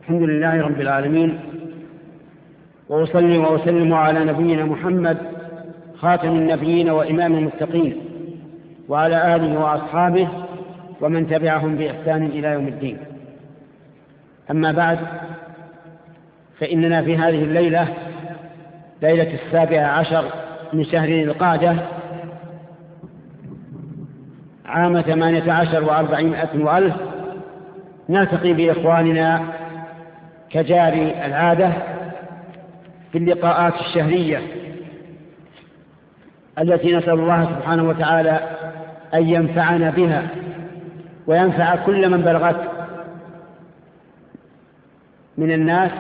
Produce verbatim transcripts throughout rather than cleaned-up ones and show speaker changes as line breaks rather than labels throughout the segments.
الحمد لله رب العالمين، وأصلي وأسلم على نبينا محمد خاتم النبيين وإمام المتقين، وعلى آله وأصحابه ومن تبعهم بإحسان إلى يوم الدين. أما بعد، فإننا في هذه الليلة، ليلة السابعة عشر من شهر ذي القعدة عام ثمانية عشر وأربعمائة وألف، نلتقي بإخواننا كجاري العادة في اللقاءات الشهرية التي نسأل الله سبحانه وتعالى أن ينفعنا بها وينفع كل من بلغت من الناس.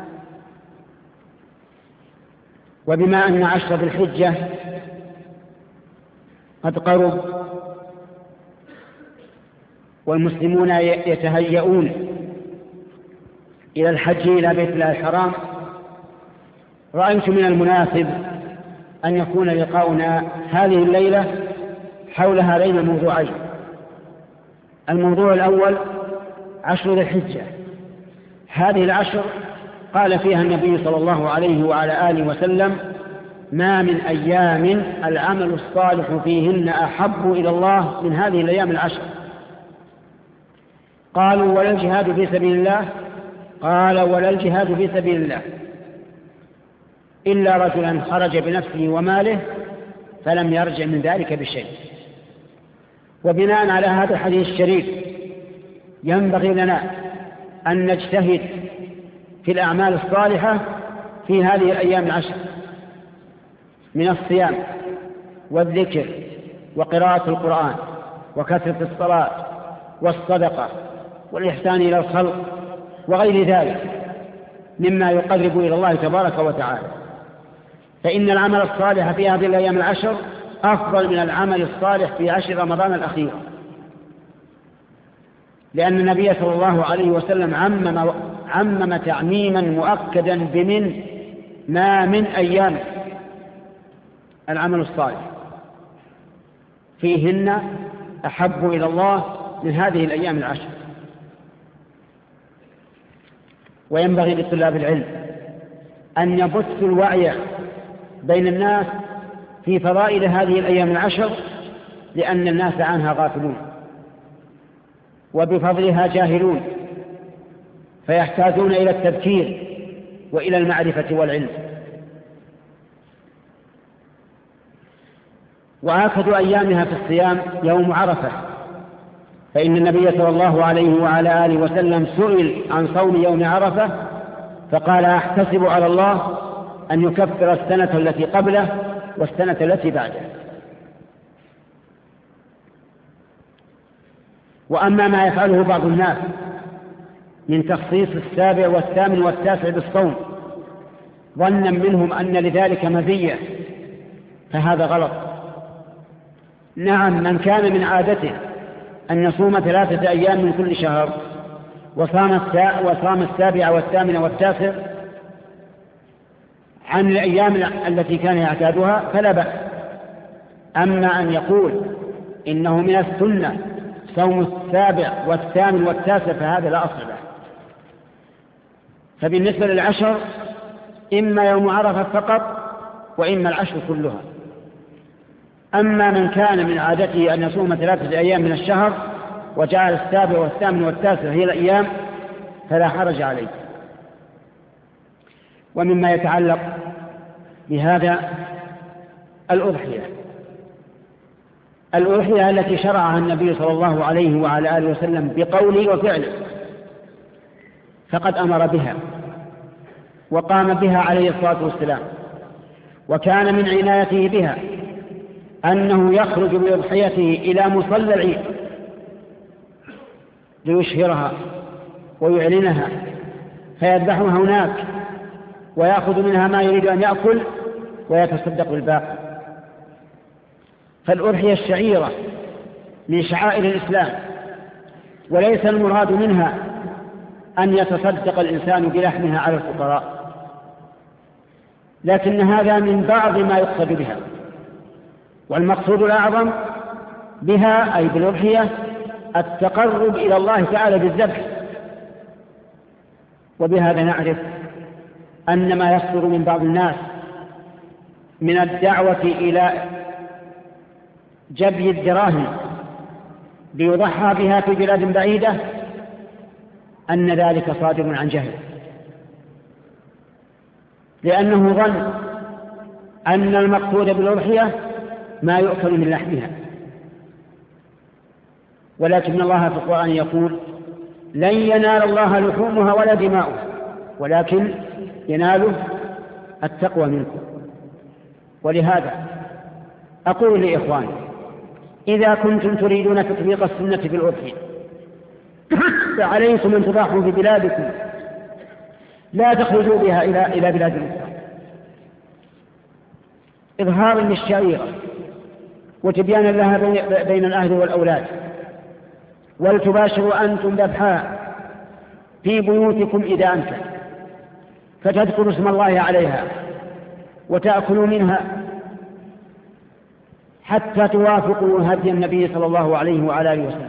وبما أن عشر ذي الحجة قد قرب والمسلمون يتهيئون إلى الحج إلى بيت الله الحرام، رأيت من المناسب أن يكون لقاؤنا هذه الليلة حول هذين الموضوعين. الموضوع الأول عشر ذي الحجة. هذه العشر قال فيها النبي صلى الله عليه وعلى آله وسلم: ما من أيام العمل الصالح فيهن أحب إلى الله من هذه الأيام العشر. قالوا: ولا الجهاد في سبيل الله؟ قال: ولا الجهاد في سبيل الله إلا رجلا خرج بنفسه وماله فلم يرجع من ذلك بشيء. وبناء على هذا الحديث الشريف ينبغي لنا أن نجتهد في الأعمال الصالحة في هذه الأيام العشر من الصيام والذكر وقراءة القرآن وكثرة الصلاة والصدقة والإحسان إلى الخلق وغير ذلك مما يقرب إلى الله تبارك وتعالى. فإن العمل الصالح في هذه الأيام العشر أفضل من العمل الصالح في عشر رمضان الأخيرة، لأن النبي صلى الله عليه وسلم عمم, عمم تعميما مؤكدا بمن ما من أيام العمل الصالح فيهن أحب إلى الله من هذه الأيام العشر. وينبغي لطلاب العلم أن يبثوا الوعي بين الناس في فضائل هذه الأيام العشر، لأن الناس عنها غافلون وبفضلها جاهلون، فيحتاجون إلى التذكير وإلى المعرفة والعلم. وآكد أيامها في الصيام يوم عرفة، فإن النبي صلى الله عليه وعلى آله وسلم سئل عن صوم يوم عرفة فقال: أحتسب على الله أن يكفر السنة التي قبله والسنة التي بعده. وأما ما يفعله بعض الناس من تخصيص السابع والثامن والتاسع بالصوم ظنا منهم أن لذلك مزية، فهذا غلط. نعم، من كان من عادته أن يصوم ثلاثة أيام من كل شهر وصام وصام السابع والثامن والتاسع عن الأيام التي كان يعتادها فلا بأس. أما أن يقول إنه من السنة صوم السابع والثامن والتاسع فهذا لا أصل له. فبالنسبة للعشر إما يوم عرفة فقط وإما العشر كلها. أما من كان من عادته أن يصوم ثلاثة أيام من الشهر وجعل السابع والثامن والتاسع هي الأيام فلا حرج عليه. ومما يتعلق بهذا الأضحية الأضحية التي شرعها النبي صلى الله عليه وعلى آله وسلم بقوله وفعله، فقد أمر بها وقام بها عليه الصلاة والسلام، وكان من عنايته بها أنه يخرج بأضحيته إلى مصلى العيد ليشهرها ويعلنها، فيذبحها هناك ويأخذ منها ما يريد أن يأكل ويتصدق بالباقي. فالأضحية الشعيرة من شعائر الإسلام، وليس المراد منها أن يتصدق الإنسان بلحمها على الفقراء، لكن هذا من بعض ما يقصد بها. والمقصود الأعظم بها أي بالأضحية التقرب إلى الله تعالى بالذبح، وبهذا نعرف أن ما يصدر من بعض الناس من الدعوة إلى جبي الدراهم ليضحى بها في بلاد بعيدة أن ذلك صادر عن جهل، لأنه ظن أن المقصود بالأضحية ما يؤكل من لحمها، ولكن الله في القرآن يقول: لن ينال الله لحومها ولا دماؤها ولكن يناله التقوى منكم. ولهذا أقول لإخواني: إذا كنتم تريدون تطبيق السنة في الأضحية فعليكم أن تضحوا في بلادكم، لا تخرجوا بها إلى إلى بلاد الإسلام، إظهارا للشعيرة وتبيانا لها بين الأهل والأولاد. ولتباشروا أنتم ذبحها في بيوتكم إذا أمكن، فتذكروا اسم الله عليها وتأكلوا منها حتى توافقوا هدي النبي صلى الله عليه وعلى آله وسلم.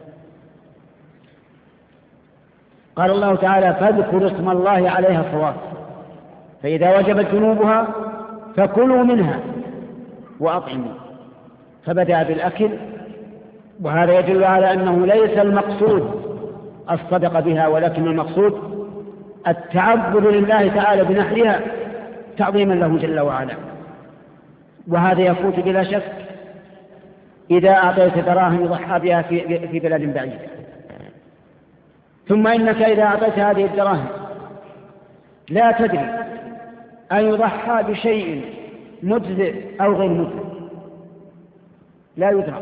قال الله تعالى: فاذكروا اسم الله عليها صواف، فإذا وجبت جنوبها فكلوا منها وأطعموا. فبدأ بالأكل، وهذا يدل على أنه ليس المقصود الصدق بها، ولكن المقصود التعبد لله تعالى بنحرها تعظيما له جل وعلا. وهذا يفوت بلا شك إذا أعطيت دراهم يضحى بها في, في بلاد بعيدة. ثم إنك إذا أعطيت هذه الدراهم لا تدري أن يضحى بشيء مجزئ أو غير مجزئ، لا يدرى.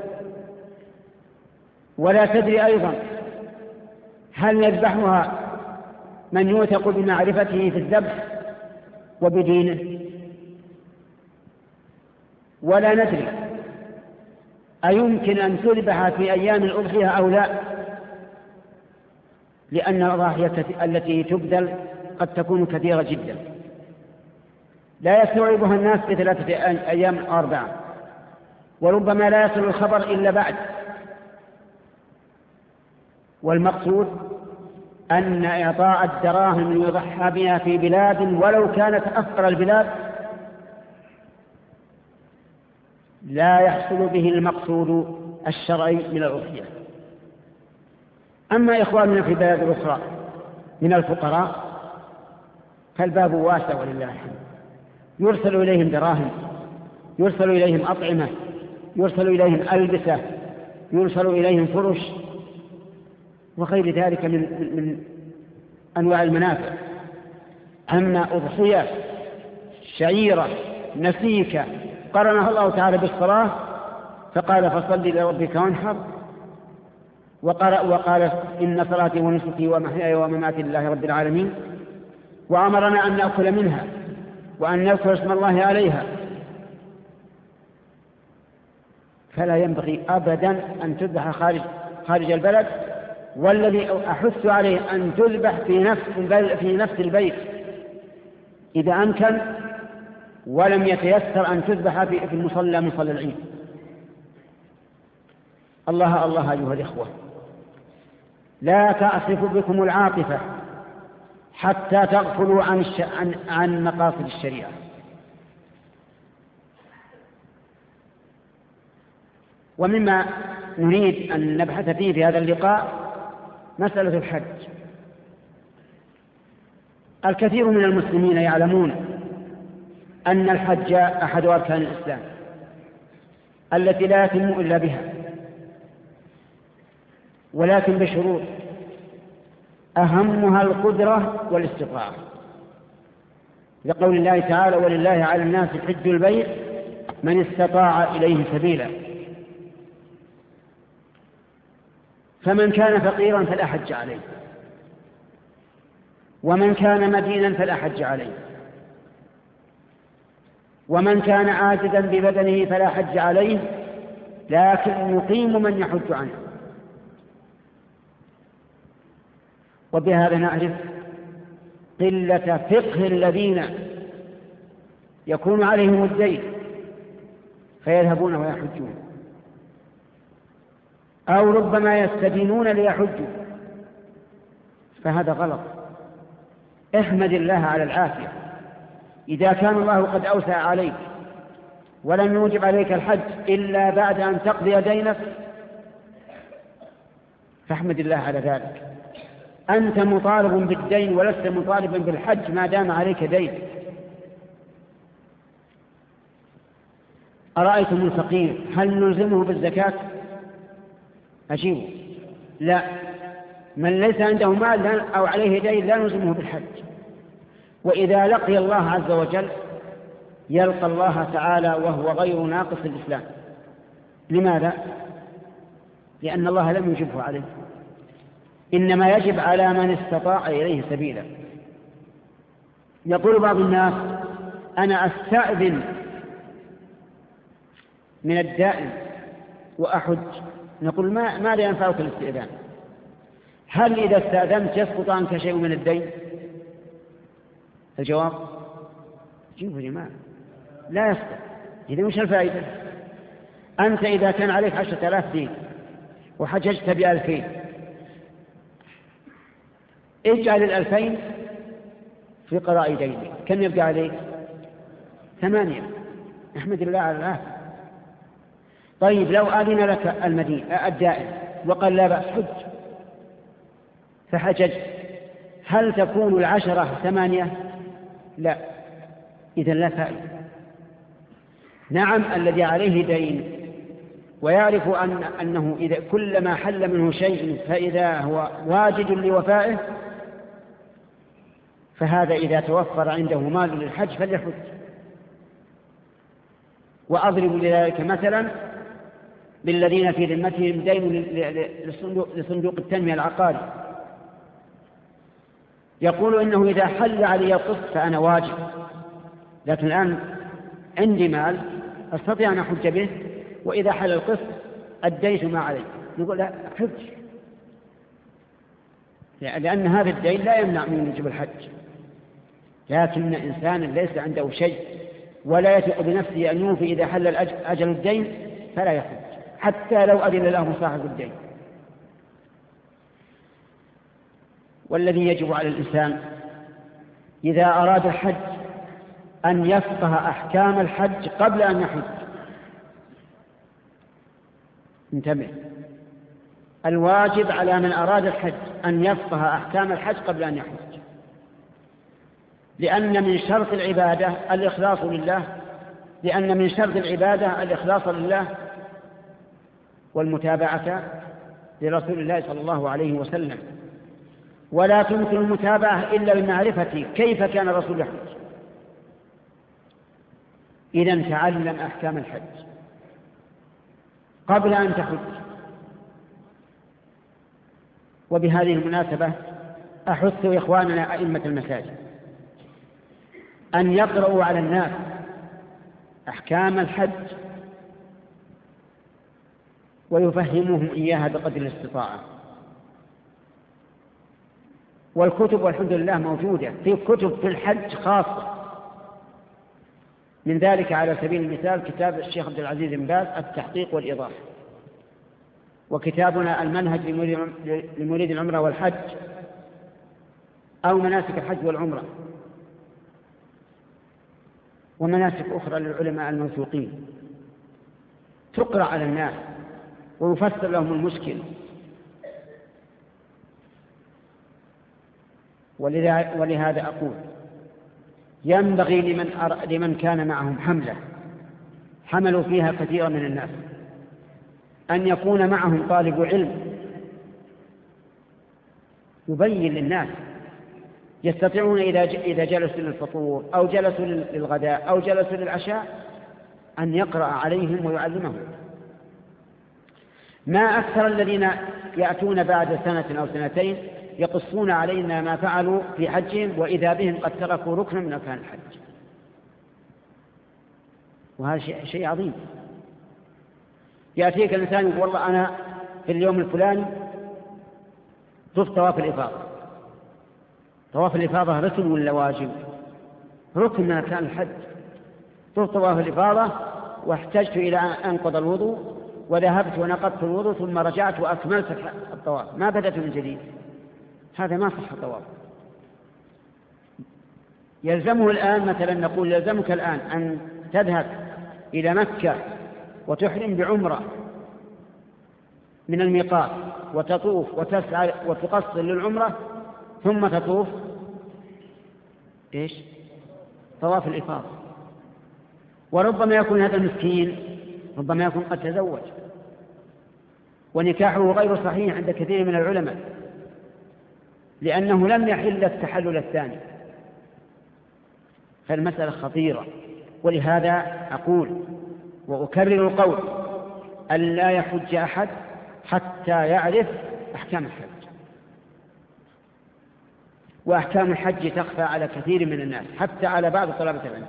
ولا تدري أيضا هل يذبحها من يوثق بمعرفته في الذبح وبدينه، ولا ندري أيمكن أن تذبح في أيام الأضحية أو لا، لأن الأضاحي التي تبذل قد تكون كثيرة جدا لا يستوعبها الناس في ثلاثة أيام أو أربعة، وربما لا يصل الخبر إلا بعد. والمقصود أن إعطاء الدراهم يضحى بها في بلاد ولو كانت أفقر البلاد لا يحصل به المقصود الشرعي من الأضحية. أما إخواننا في بلاد أخرى من الفقراء فالباب واسع ولله الحمد، يرسل إليهم دراهم، يرسل إليهم أطعمة، يرسل إليهم ألبسة، يرسل إليهم فرش وغير ذلك من, من أنواع المنافع. أما أضحية شعيرة نسيكة قرنها الله تعالى بالصلاة فقال: فصل لربك وانحر، وقال: إن صلاتي ونسكي ومحياي ومماتي لله رب العالمين، وأمرنا أن نأكل منها وأن نذكر اسم الله عليها. فلا ينبغي أبدا أن تذبح خارج, خارج البلد، والذي أحث عليه أن تذبح في نفس, في نفس البيت إذا أمكن، ولم يتيسر أن تذبح في المصلى مصلى العيد. الله الله أيها الإخوة، لا تعصف بكم العاطفة حتى تغفلوا عن, الش... عن... عن مقاصد الشريعة. ومما نريد أن نبحث فيه في هذا اللقاء مسألة الحج. الكثير من المسلمين يعلمون أن الحج أحد أركان الإسلام التي لا يتم إلا بها، ولكن بشروط، أهمها القدرة والاستطاعة، لقول الله تعالى: ولله على الناس حج البيت من استطاع إليه سبيلا. فمن كان فقيرا فلا حج عليه، ومن كان مدينا فلا حج عليه، ومن كان عاجزا ببدنه فلا حج عليه، لكن يقيم من يحج عنه. وبهذا نعرف قلة فقه الذين يكون عليهم الدين فيذهبون ويحجون، أو ربما يستدينون ليحجوا، فهذا غلط. احمد الله على العافية. إذا كان الله قد أوسع عليك ولم يوجب عليك الحج إلا بعد أن تقضي دينك فاحمد الله على ذلك. أنت مطالب بالدين ولست مطالبا بالحج ما دام عليك دين. أرأيتم الفقير هل نلزمه بالزكاة؟ أجيبه لا، من ليس عنده مال أو عليه دين لا نلزمه بالحج. وإذا لقي الله عز وجل يلقى الله تعالى وهو غير ناقص الإسلام. لماذا؟ لأن الله لم يجبه عليه، إنما يجب على من استطاع إليه سبيلا. يقول بعض الناس أنا أستأذن من الدائن وأحج. نقول ما ماذا ينفعك الاستئذان؟ هل إذا استأذنت يسقط عنك شيء من الدين؟ الجواب جيبوا يا جماعة لا يسقط. إذا مش الفائدة؟ أنت إذا كان عليك عشرة آلاف دين وحججت بألفين اجعل الألفين في قضاء دينك، كم يبقى عليك؟ ثمانية. احمد الله على العافية. طيب لو آذن لك المدينة الدائن وقال لا بأس حج فحججت، هل تكون العشرة ثمانية؟ لا، إذن لا فائدة. نعم الذي عليه دين ويعرف أن أنه إذا كلما حل منه شيء فإذا هو واجد لوفائه فهذا إذا توفر عنده مال للحج فليحج. وأضرب لذلك مثلا بالذين في ذمتهم دين لصندوق التنمية العقاري، يقول إنه إذا حل علي القسط فأنا واجب، لكن الآن عندي مال أستطيع أن أحج به، وإذا حل القسط أديت ما علي. نقول لا حج، لأن هذا الدين لا يمنع من وجوب الحج. لكن إنسان ليس عنده شيء ولا يثق بنفسه أن يوفي إذا حل أجل الدين فلا يحج حتى لو أذن له صاحب الدين. والذي يجب على الإنسان إذا أراد الحج أن يفقه أحكام الحج قبل أن يحج. انتبه، الواجب على من أراد الحج أن يفقه أحكام الحج قبل أن يحج، لأن من شرط العبادة الإخلاص لله لأن من شرط العبادة الإخلاص لله والمتابعة لرسول الله صلى الله عليه وسلم. ولا تمكن المتابعة إلا بمعرفة كيف كان الرسول يحج. إذن تعلم أحكام الحج قبل أن تحج. وبهذه المناسبة أحث إخواننا أئمة المساجد أن يقرأوا على الناس أحكام الحج ويفهموهم إياها بقدر الاستطاعة. والكتب والحمد لله موجودة، في كتب في الحج خاصة، من ذلك على سبيل المثال كتاب الشيخ عبد العزيز بن باز التحقيق والإيضاح، وكتابنا المنهج لمريد العمرة والحج أو مناسك الحج والعمرة، ومناسك أخرى للعلماء الموثوقين تقرأ على الناس ويفسر لهم المشكل. ولهذا أقول ينبغي لمن, أر... لمن كان معهم حملة حملوا فيها كثيرا من الناس أن يكون معهم طالب علم يبين للناس، يستطيعون إذا جلسوا للفطور أو جلسوا للغداء أو جلسوا للعشاء أن يقرأ عليهم ويعلمهم. ما أكثر الذين يأتون بعد سنة أو سنتين يقصون علينا ما فعلوا في حجهم وإذا بهم قد تركوا ركنا من أركان الحج، وهذا شيء عظيم. يأتيك الإنسان يقول والله أنا في اليوم الفلاني طفت طواف الإفاضة. طواف الإفاضة ركن ولا واجب؟ ركن من أركان الحج. طفت طواف الإفاضة واحتجت إلى أن أنقض الوضوء وذهبت ونقضت الوضوء ثم رجعت وأكملت الطواف، ما بدأت من جديد، هذا ما صح الطواف. يلزمه الآن مثلا نقول يلزمك الآن أن تذهب إلى مكة وتحرم بعمرة من الميقات وتطوف وتسعى وتقصر للعمرة ثم تطوف إيش؟ طواف الإفاضة. وربما يكون هذا المسكين ربما يكون قد تزوج ونكاحه غير صحيح عند كثير من العلماء لأنه لم يحل التحلل الثاني، فالمسألة خطيرة. ولهذا أقول وأكرر القول أن لا يحج أحد حتى يعرف أحكام الحج، وأحكام الحج تخفى على كثير من الناس حتى على بعض طلبة العلم،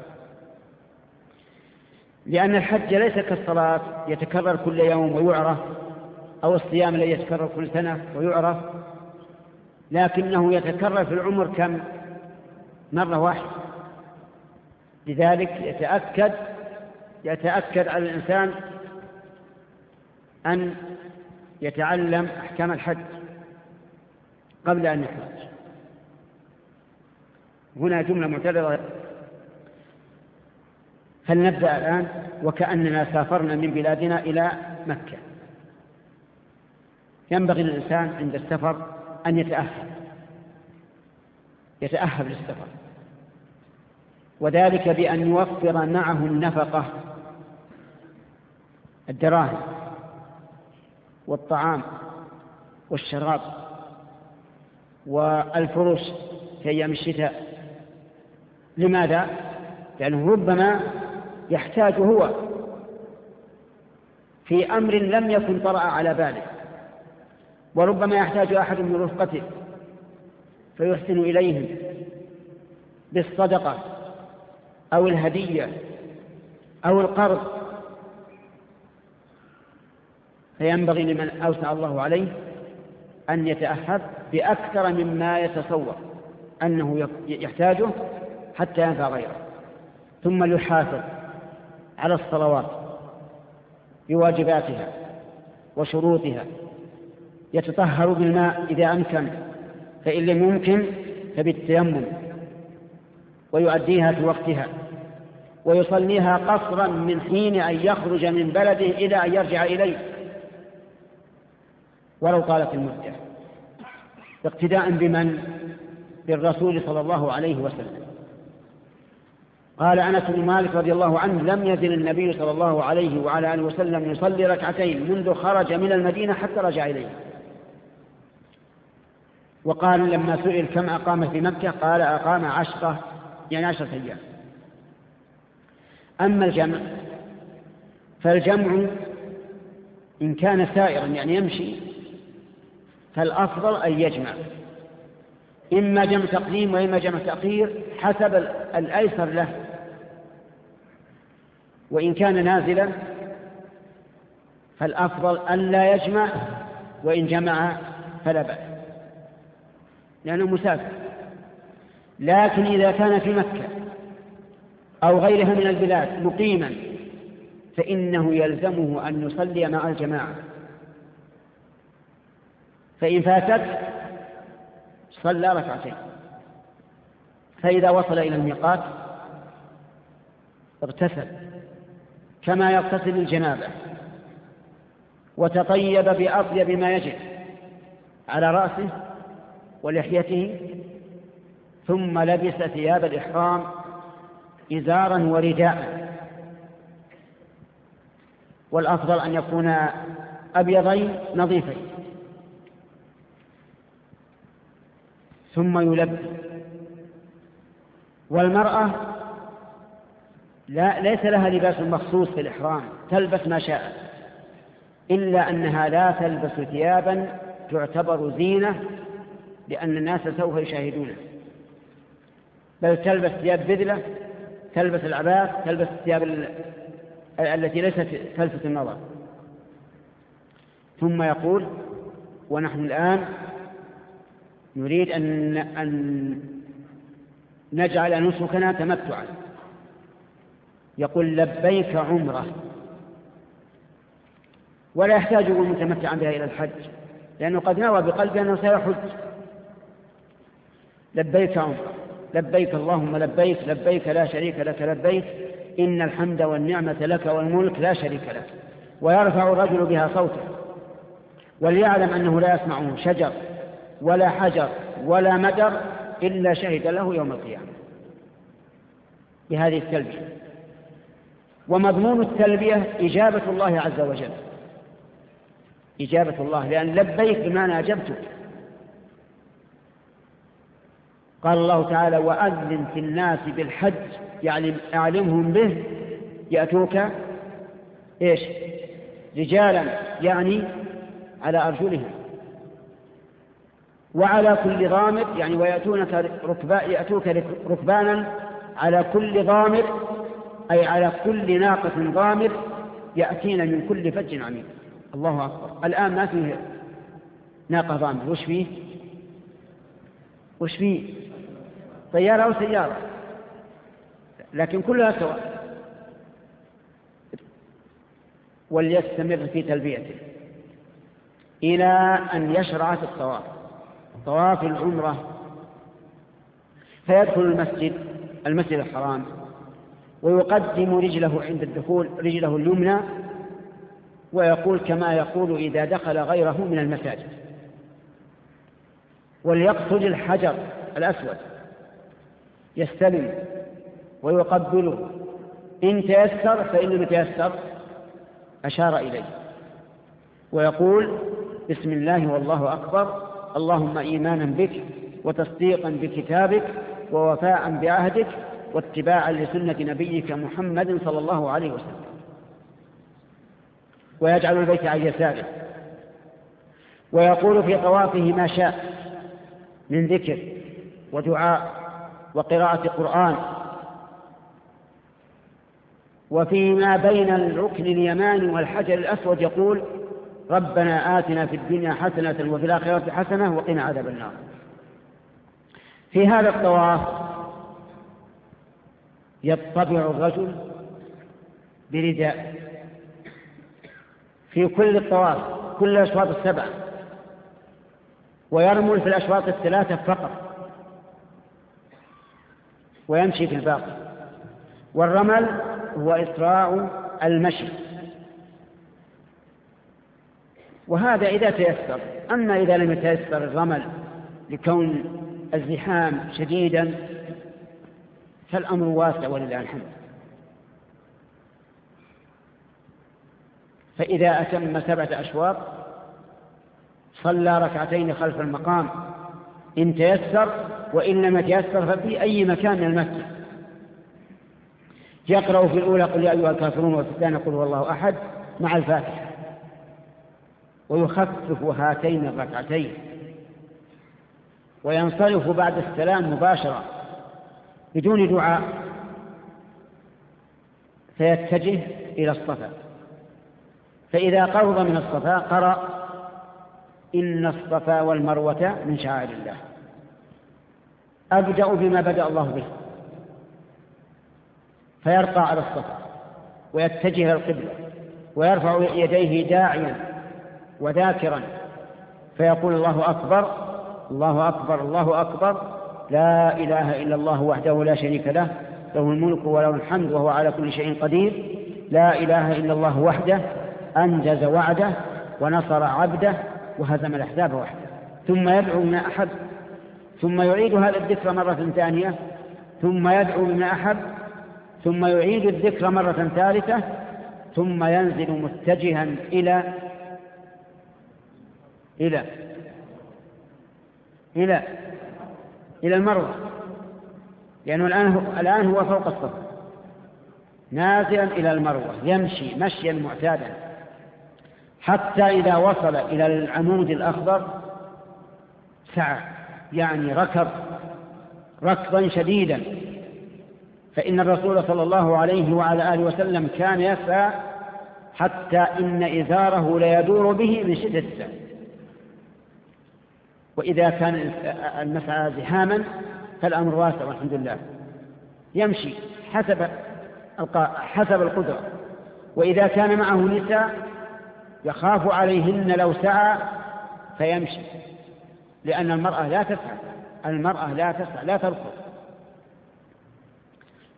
لأن الحج ليس كالصلاة يتكرر كل يوم ويعرف، أو الصيام الذي يتكرر كل سنة ويعرف، لكنه يتكرر في العمر كم مرة واحدة. لذلك يتأكد يتأكد على الإنسان أن يتعلم أحكام الحج قبل أن يحج. هنا جملة معترضة. فلنبدأ الآن وكأننا سافرنا من بلادنا إلى مكة. ينبغي للإنسان عند السفر أن يتأهب يتأهب للسفر، وذلك بأن يوفر معه النفقة، الدراهم والطعام والشراب والفروش في أيام الشتاء. لماذا؟ لأنه ربما يحتاج هو في أمر لم يكن طرأ على باله، وربما يحتاج أحد من رفقته فيحسن إليهم بالصدقة أو الهدية أو القرض، فينبغي لمن أوسع الله عليه أن يتأهب بأكثر مما يتصور أنه يحتاجه حتى ينفع غيره. ثم يحافظ على الصلوات بواجباتها وشروطها، يتطهر بالماء إذا أمكن، فإن لم يمكن فبالتيمم، ويؤديها في وقتها، ويصليها قصرا من حين أن يخرج من بلده إلى أن يرجع إليه ولو طالت المدة، اقتداء بمن؟ بالرسول صلى الله عليه وسلم. قال أنس بن مالك رضي الله عنه: لم يزل النبي صلى الله عليه وعلى آله وسلم يصلي ركعتين منذ خرج من المدينة حتى رجع إليه. وقال لما سئل كم أقام في مكة قال أقام عشرة يعني عشرة أيام. أما الجمع فالجمع إن كان سائرا يعني يمشي فالأفضل أن يجمع، إما جمع تقديم وإما جمع تأخير حسب الأيسر له. وإن كان نازلا فالأفضل أن لا يجمع، وإن جمع فلا بأس لأنه مسافر. لكن إذا كان في مكة أو غيرها من البلاد مقيما فإنه يلزمه أن يصلي مع الجماعة، فإن فاتت صلى ركعتين. فإذا وصل إلى الميقات اغتسل كما يغتسل الجنابة، وتطيب بأطيب ما يجب على رأسه ولحيته، ثم لبس ثياب الإحرام إزارا ورداء، والأفضل أن يكون أبيضين نظيفين، ثم يلبس. والمرأة لا ليس لها لباس مخصوص في الإحرام، تلبس ما شاءت، إلا أنها لا تلبس ثيابا تعتبر زينة لأن الناس سوف يشاهدونه، بل تلبس ثياب بذلة، تلبس العباس، تلبس الثياب ال... التي ليست تلفت النظر. ثم يقول: ونحن الآن نريد أن, أن نجعل نسكنا تمتعا. يقول: لبيك عمره، ولا يحتاج المتمتعا بها إلى الحج، لأنه قد نوى بقلبه أنه سيحج. لبيك عمره لبيك اللهم لبيك لبيك لا شريك لك لبيك إن الحمد والنعمة لك والملك لا شريك لك، ويرفع الرجل بها صوته، وليعلم أنه لا يسمعه شجر ولا حجر ولا مدر إلا شهد له يوم القيامة بهذه التلبية. ومضمون التلبية إجابة الله عز وجل، إجابة الله، لأن لبيك بمعنى أجبتك. قال الله تعالى وأذن في الناس بالحج يعني أعلمهم به يأتوك إيش رجالا يعني على أرجلهم، وعلى كل ضامر يعني ويأتونك ركبا يأتوك ركبانا على كل ضامر أي على كل ناقة ضامر يأتين من كل فج عميق. الله أكبر. الآن ما فيه ناقة ضامر، وش فيه وش فيه طيارة أو سيارة، لكن كلها سواء. وليستمر في تلبيته إلى أن يشرع في الطواف، طواف العمرة، فيدخل المسجد المسجد الحرام ويقدم رجله عند الدخول رجله اليمنى، ويقول كما يقول إذا دخل غيره من المساجد، وليقصد الحجر الأسود يستلم ويقبله، إن تيسر فإن لم يتيسر أشار إليه ويقول بسم الله والله أكبر اللهم إيمانا بك وتصديقا بكتابك ووفاء بعهدك واتباعا لسنة نبيك محمد صلى الله عليه وسلم، ويجعل البيت عن يساره، ويقول في طوافه ما شاء من ذكر ودعاء وقراءة قرآن. وفيما بين الركن اليماني والحجر الأسود يقول ربنا آتنا في الدنيا حسنة وفي الآخرة حسنة وقنا عذاب النار. في هذا الطواف يطبع الرجل برداء في كل الطواف كل الأشواط السبعة، ويرمل في الأشواط الثلاثة فقط ويمشي في الباقي. والرمل هو إسراع المشي، وهذا إذا تيسر. أما إذا لم يتيسر الرمل لكون الزحام شديدا فالأمر واسع ولله الحمد. فإذا أتم سبعة أشواط صلى ركعتين خلف المقام إن تيسر، وإن لم يتيسر ففي أي مكان من المسجد يقرأ في الأولى قل يا أيها الكافرون وفي الثانية قل هو الله أحد مع الفاتحة، ويخفف هاتين الركعتين وينصرف بعد السلام مباشرة بدون دعاء، فيتجه إلى الصفا. فإذا قرب من الصفا قرأ إن الصفا والمروة من شعائر الله، أبدأ بما بدأ الله به، فيرقى على الصفا ويتجه إلى القبلة ويرفع يديه داعيا وذاكرا فيقول الله أكبر الله أكبر الله أكبر لا إله إلا الله وحده لا شريك له له الملك وله الحمد وهو على كل شيء قدير لا إله إلا الله وحده أنجز وعده ونصر عبده وهزم الأحزاب وحده. ثم يدعو بما أحب، ثم يعيد هذا الذكر مرة ثانية، ثم يدعو بما أحب، ثم يعيد الذكر مرة ثالثة، ثم ينزل متجها إلى إلى إلى إلى المروة، لأنه الآن الآن هو فوق الصف نازلا إلى المروة يمشي مشيا معتادا حتى إذا وصل إلى العمود الأخضر سعى، يعني ركض ركضا شديدا. فإن الرسول صلى الله عليه وعلى آله وسلم كان يسعى حتى إن إزاره ليدور به من شدة السعي. وإذا كان المسعى زحاما فالأمر واسع والحمد لله، يمشي حسب حسب القدرة. وإذا كان معه نساء يخاف عليهن لو سعى فيمشي، لأن المرأة لا تسعى المرأة لا تسعى لا تركض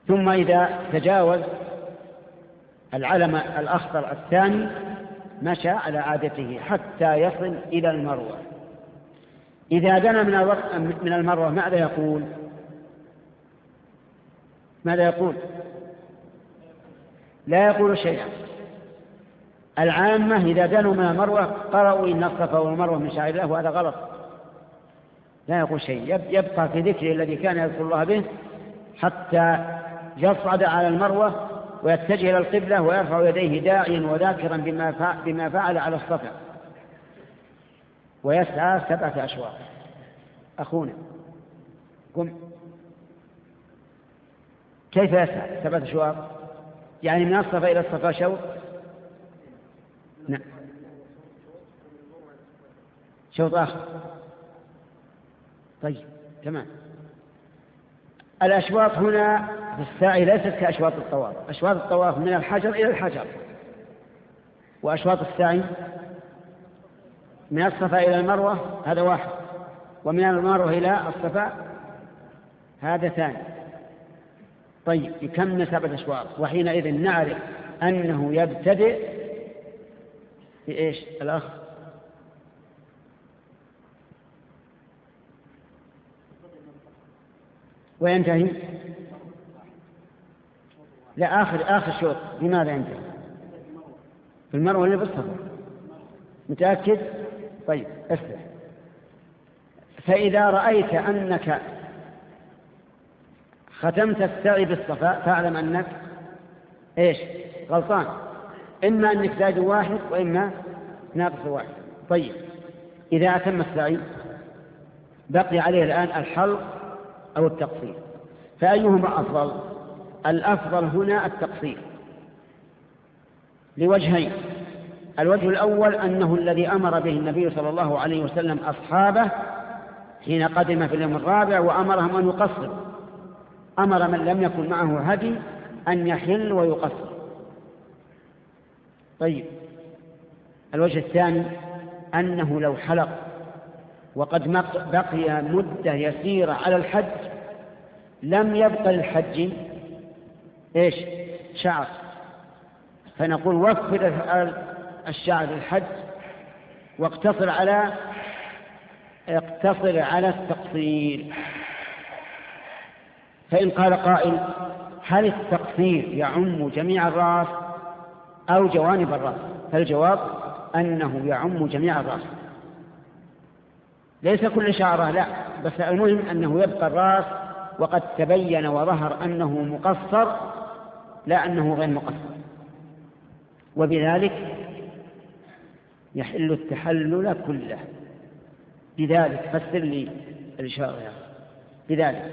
ثم إذا تجاوز العلم الأخضر الثاني مشى على عادته حتى يصل إلى المروة. إذا دنا من المروة ماذا يقول؟ ماذا يقول؟ لا يقول شيئا. العامة إذا دنوا من المروة قرأوا إن الصفا والمروة من شعائر الله، وهذا غلط. لا يقول شيء، يبقى في ذكره الذي كان يذكر الله به حتى يصعد على المروة ويتجه إلى القبلة ويرفع يديه داعيا وذاكرا بما فعل على الصفا، ويسعى سبعة أشواط. أخونا قم. كيف يسعى سبعة أشواط؟ يعني من الصفا إلى الصفا شوط؟ نعم، شوط آخر. طيب تمام. الأشواط هنا في السعي ليست كأشواط الطواف. أشواط الطواف من الحجر إلى الحجر، وأشواط السعي من الصفا إلى المروة هذا واحد، ومن المروة إلى الصفا هذا ثاني. طيب يكمل سبعة أشواط، وحينئذ نعرف أنه يبتدئ في إيش الأخ؟ وينتهي لا آخر آخر شوط. لماذا ينتهي؟ في المروة ولا بالصفا؟ متأكد؟ طيب اسمع. فإذا رأيت أنك ختمت السعي بالصفا فاعلم أنك إيش؟ غلطان. إما أنك زاد واحد وإما ناقص واحد. طيب إذا أتم السعي بقي عليه الآن الحلق أو التقصير، فأيهما أفضل؟ الأفضل هنا التقصير لوجهين. الوجه الأول أنه الذي أمر به النبي صلى الله عليه وسلم أصحابه حين قدم في اليوم الرابع وأمرهم أن يقصر، أمر من لم يكن معه هدي أن يحل ويقصر. طيب الوجه الثاني أنه لو حلق وقد بقي مدة يسيرة على الحج لم يبقى للحج إيش؟ شعر، فنقول وفر الشعر للحج واقتصر على اقتصر على التقصير. فإن قال قائل هل التقصير يعم جميع الرأس أو جوانب الرأس؟ فالجواب أنه يعم جميع الرأس، ليس كل شعره لا، بس المهم أنه يبقى الرأس وقد تبين وظهر أنه مقصر لا أنه غير مقصر، وبذلك يحل التحلل كله. بذلك فسر لي الإشارة يعني. بذلك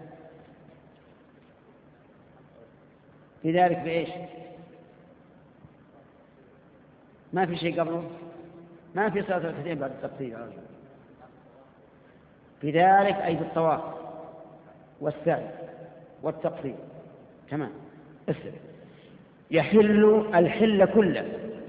بذلك بإيش؟ ما في شيء قبله، ما في صلاة ركعتين بعد التقصير. بذلك أي بالطواف والسعي والتقصير كمان. اسر يحل الحل كله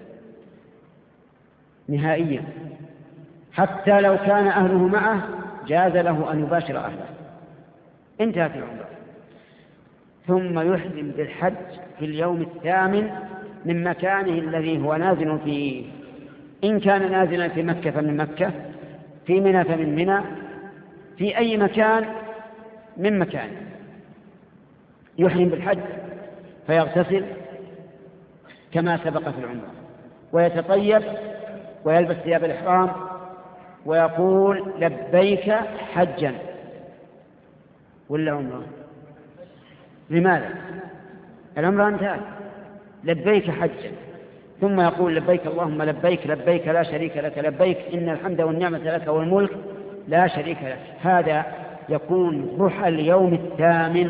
نهائيا، حتى لو كان أهله معه جاز له أن يباشر أهله. انتهت العمرة. ثم يحرم بالحج في اليوم الثامن من مكانه الذي هو نازل فيه. إن كان نازلا في مكة فمن مكة، في منى فمن منى، في أي مكان من مكان. يحرم بالحج فيغتسل كما سبق في العمرة، ويتطيب ويلبس ثياب الإحرام ويقول لبيك حجا ولا عمرة. لماذا؟ العمرة انتهت، لبيك حجا، ثم يقول لبيك اللهم لبيك لبيك لا شريك لك لبيك إن الحمد والنعمة لك والملك لا شريك لك. هذا يكون ضحى اليوم الثامن،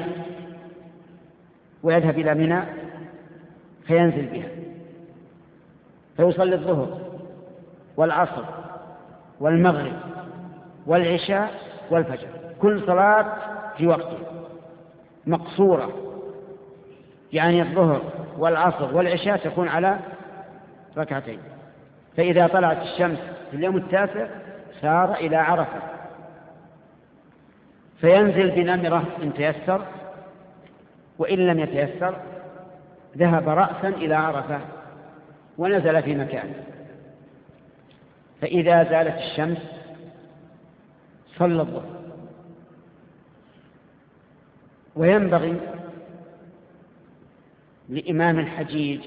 ويذهب إلى منى فينزل بها فيصلي الظهر والعصر والمغرب والعشاء والفجر، كل صلاة في وقته مقصورة، يعني الظهر والعصر والعشاء تكون على ركعتين. فإذا طلعت الشمس في اليوم التاسع سار إلى عرفة فينزل بنمرة إن تيسر وإن لم يتيسر ذهب رأسا إلى عرفة ونزل في مكان، فإذا زالت الشمس صلى الظهر. وينبغي لإمام الحجيج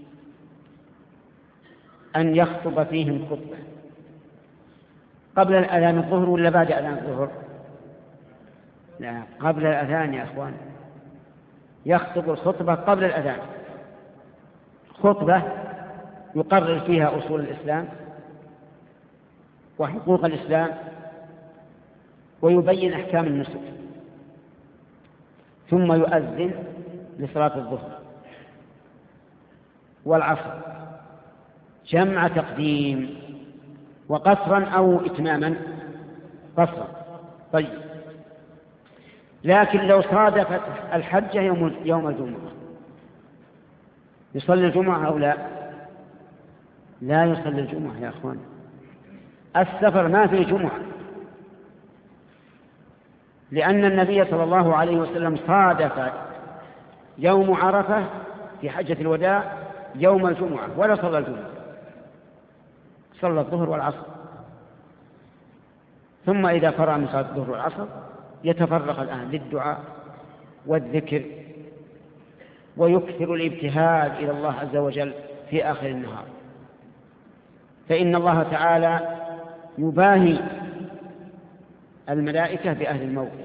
أن يخطب فيهم خطبة قبل الأذان الظهر ولا بعد أذان الظهر؟ لا، قبل الأذان يا أخوان، يخطب الخطبة قبل الأذان، خطبة يقرر فيها أصول الإسلام وحقوق الإسلام ويبين أحكام النسك، ثم يؤذن لصلاة الظهر والعصر جمع تقديم وقصرا أو إتماما قصرا. طيب، لكن لو صادفت الحجة يوم يوم الجمعة يصلي الجمعة أو لا؟ لا يصلي الجمعة يا أخوان، السفر ما في جمعة، لأن النبي صلى الله عليه وسلم صادف يوم عرفة في حجة الوداع يوم الجمعة ولا صلى الجمعة، صلى الظهر والعصر. ثم إذا فرغ من صلاة الظهر والعصر يتفرغ الآن للدعاء والذكر ويكثر الابتهال إلى الله عز وجل في آخر النهار، فإن الله تعالى يباهي الملائكة بأهل الموقف.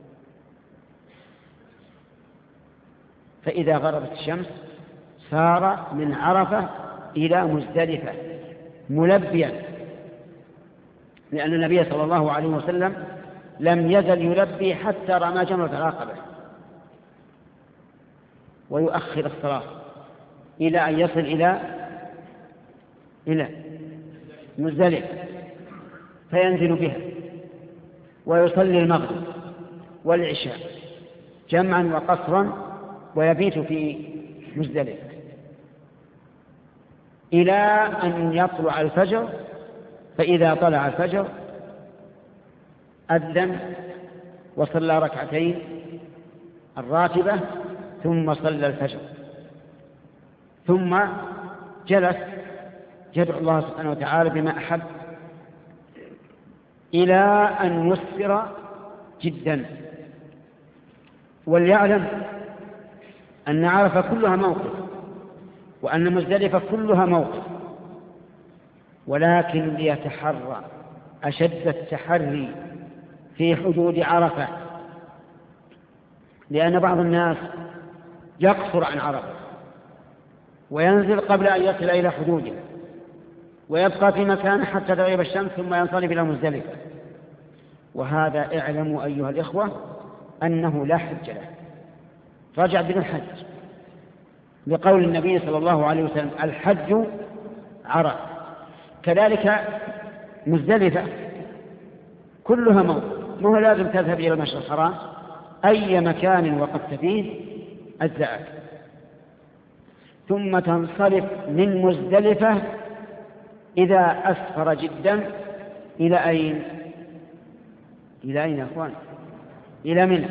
فإذا غربت الشمس سار من عرفة إلى مزدلفة ملبيا، لأن النبي صلى الله عليه وسلم لم يزل يلبي حتى رمى جمرة العقبة ويؤخر الصلاة إلى أن يصل إلى إلى مزدلفة فينزل بها ويصلي المغرب والعشاء جمعا وقصرا ويبيت في مزدلفة إلى أن يطلع الفجر، فإذا طلع الفجر أذن وصلى ركعتين الراتبة ثم صلى الفجر، ثم جلس يدعو الله سبحانه وتعالى بما أحب إلى أن يسفر جدا. وليعلم أن عرفة كلها موقف وأن مزدلفة كلها موقف، ولكن ليتحرى أشد التحري في حدود عرفة، لأن بعض الناس يقصر عن عرفة وينزل قبل أن يصل إلى حدوده ويبقى في مكانه حتى تغيب الشمس ثم ينصرف إلى مزدلفة، وهذا اعلموا أيها الإخوة أنه لا حج له، رجع بدون حج، لقول النبي صلى الله عليه وسلم الحج عرفة. كذلك مزدلفة كلها موقف، مو لازم تذهب إلى المشعر الحرام، أي مكان وقفت فيه أجزأك، ثم تنصرف من مزدلفة إذا أسفر جدا إلى أين؟ إلى أين يا أخوان؟ إلى منى.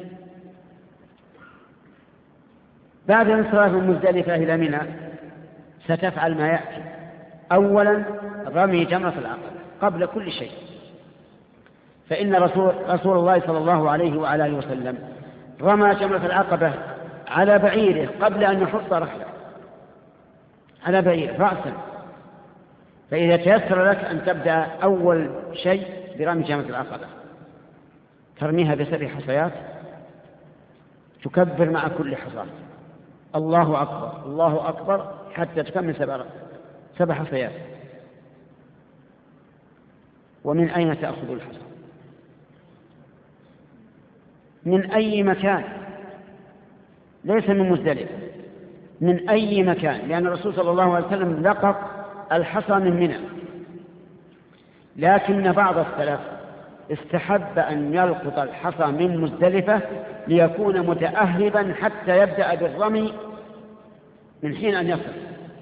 بعد انصراف من مزدلفة إلى منى ستفعل ما يأتي. أولا رمي جمرة العقبة قبل كل شيء، فإن رسول, رسول الله صلى الله عليه وعلى آله وسلم رمى جمرة العقبة على بعيره قبل أن يحط رحله، على بعيره رأسا. فإذا تيسر لك أن تبدأ أول شيء برمي جمرة العقبة، ترميها بسبع حصيات، تكبر مع كل حصاة الله أكبر الله أكبر حتى تكمل سبع سبع حصيات. ومن أين تأخذ الحصى؟ من أي مكان، ليس من مزدلفة، من أي مكان، لأن الرسول صلى الله عليه وسلم لقط الحصى من منى. لكن بعض السلف استحب أن يلقط الحصى من مزدلفة ليكون متأهبا حتى يبدأ بالرمي من حين أن يصل.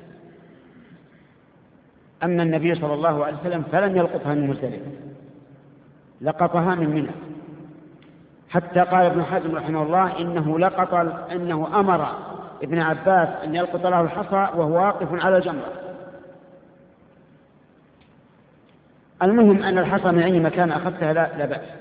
أما النبي صلى الله عليه وسلم فلم يلقطها من مزدلفة، لقطها من منى حتى قال ابن حزم رحمه الله إنه لقط إنه أمر ابن عباس أن يلقط له الحصى وهو واقف على الجمرة. المهم أن الحصى من أي مكان أخذتها لا, لا بأس.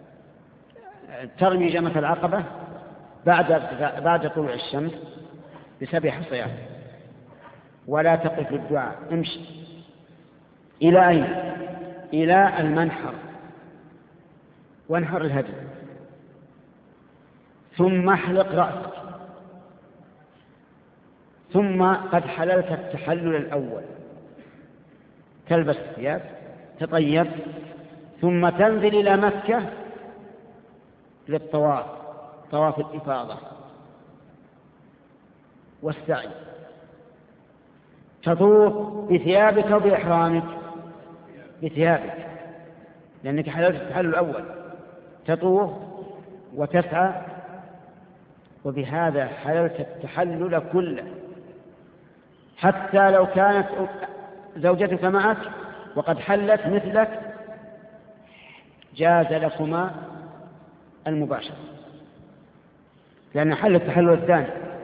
ترمي جمرة العقبة بعد بعد طلوع الشمس بسبع حصيات، ولا تقف للدعاء، امشي إلى أين؟ إلى المنحر، وانحر الهدي، ثم احلق رأسك، ثم قد حللت التحلل الأول، تلبس الثياب، تطيب، ثم تنزل إلى مكة للطواف، طواف الإفاضة والسعي، تطوف بثيابك وبإحرامك، بثيابك لأنك حللت التحلل الأول، تطوف وتسعى، وبهذا حللت التحلل كله، حتى لو كانت زوجتك معك وقد حلت مثلك جاز لكما المباشرة، لأن حل التحلل الثاني.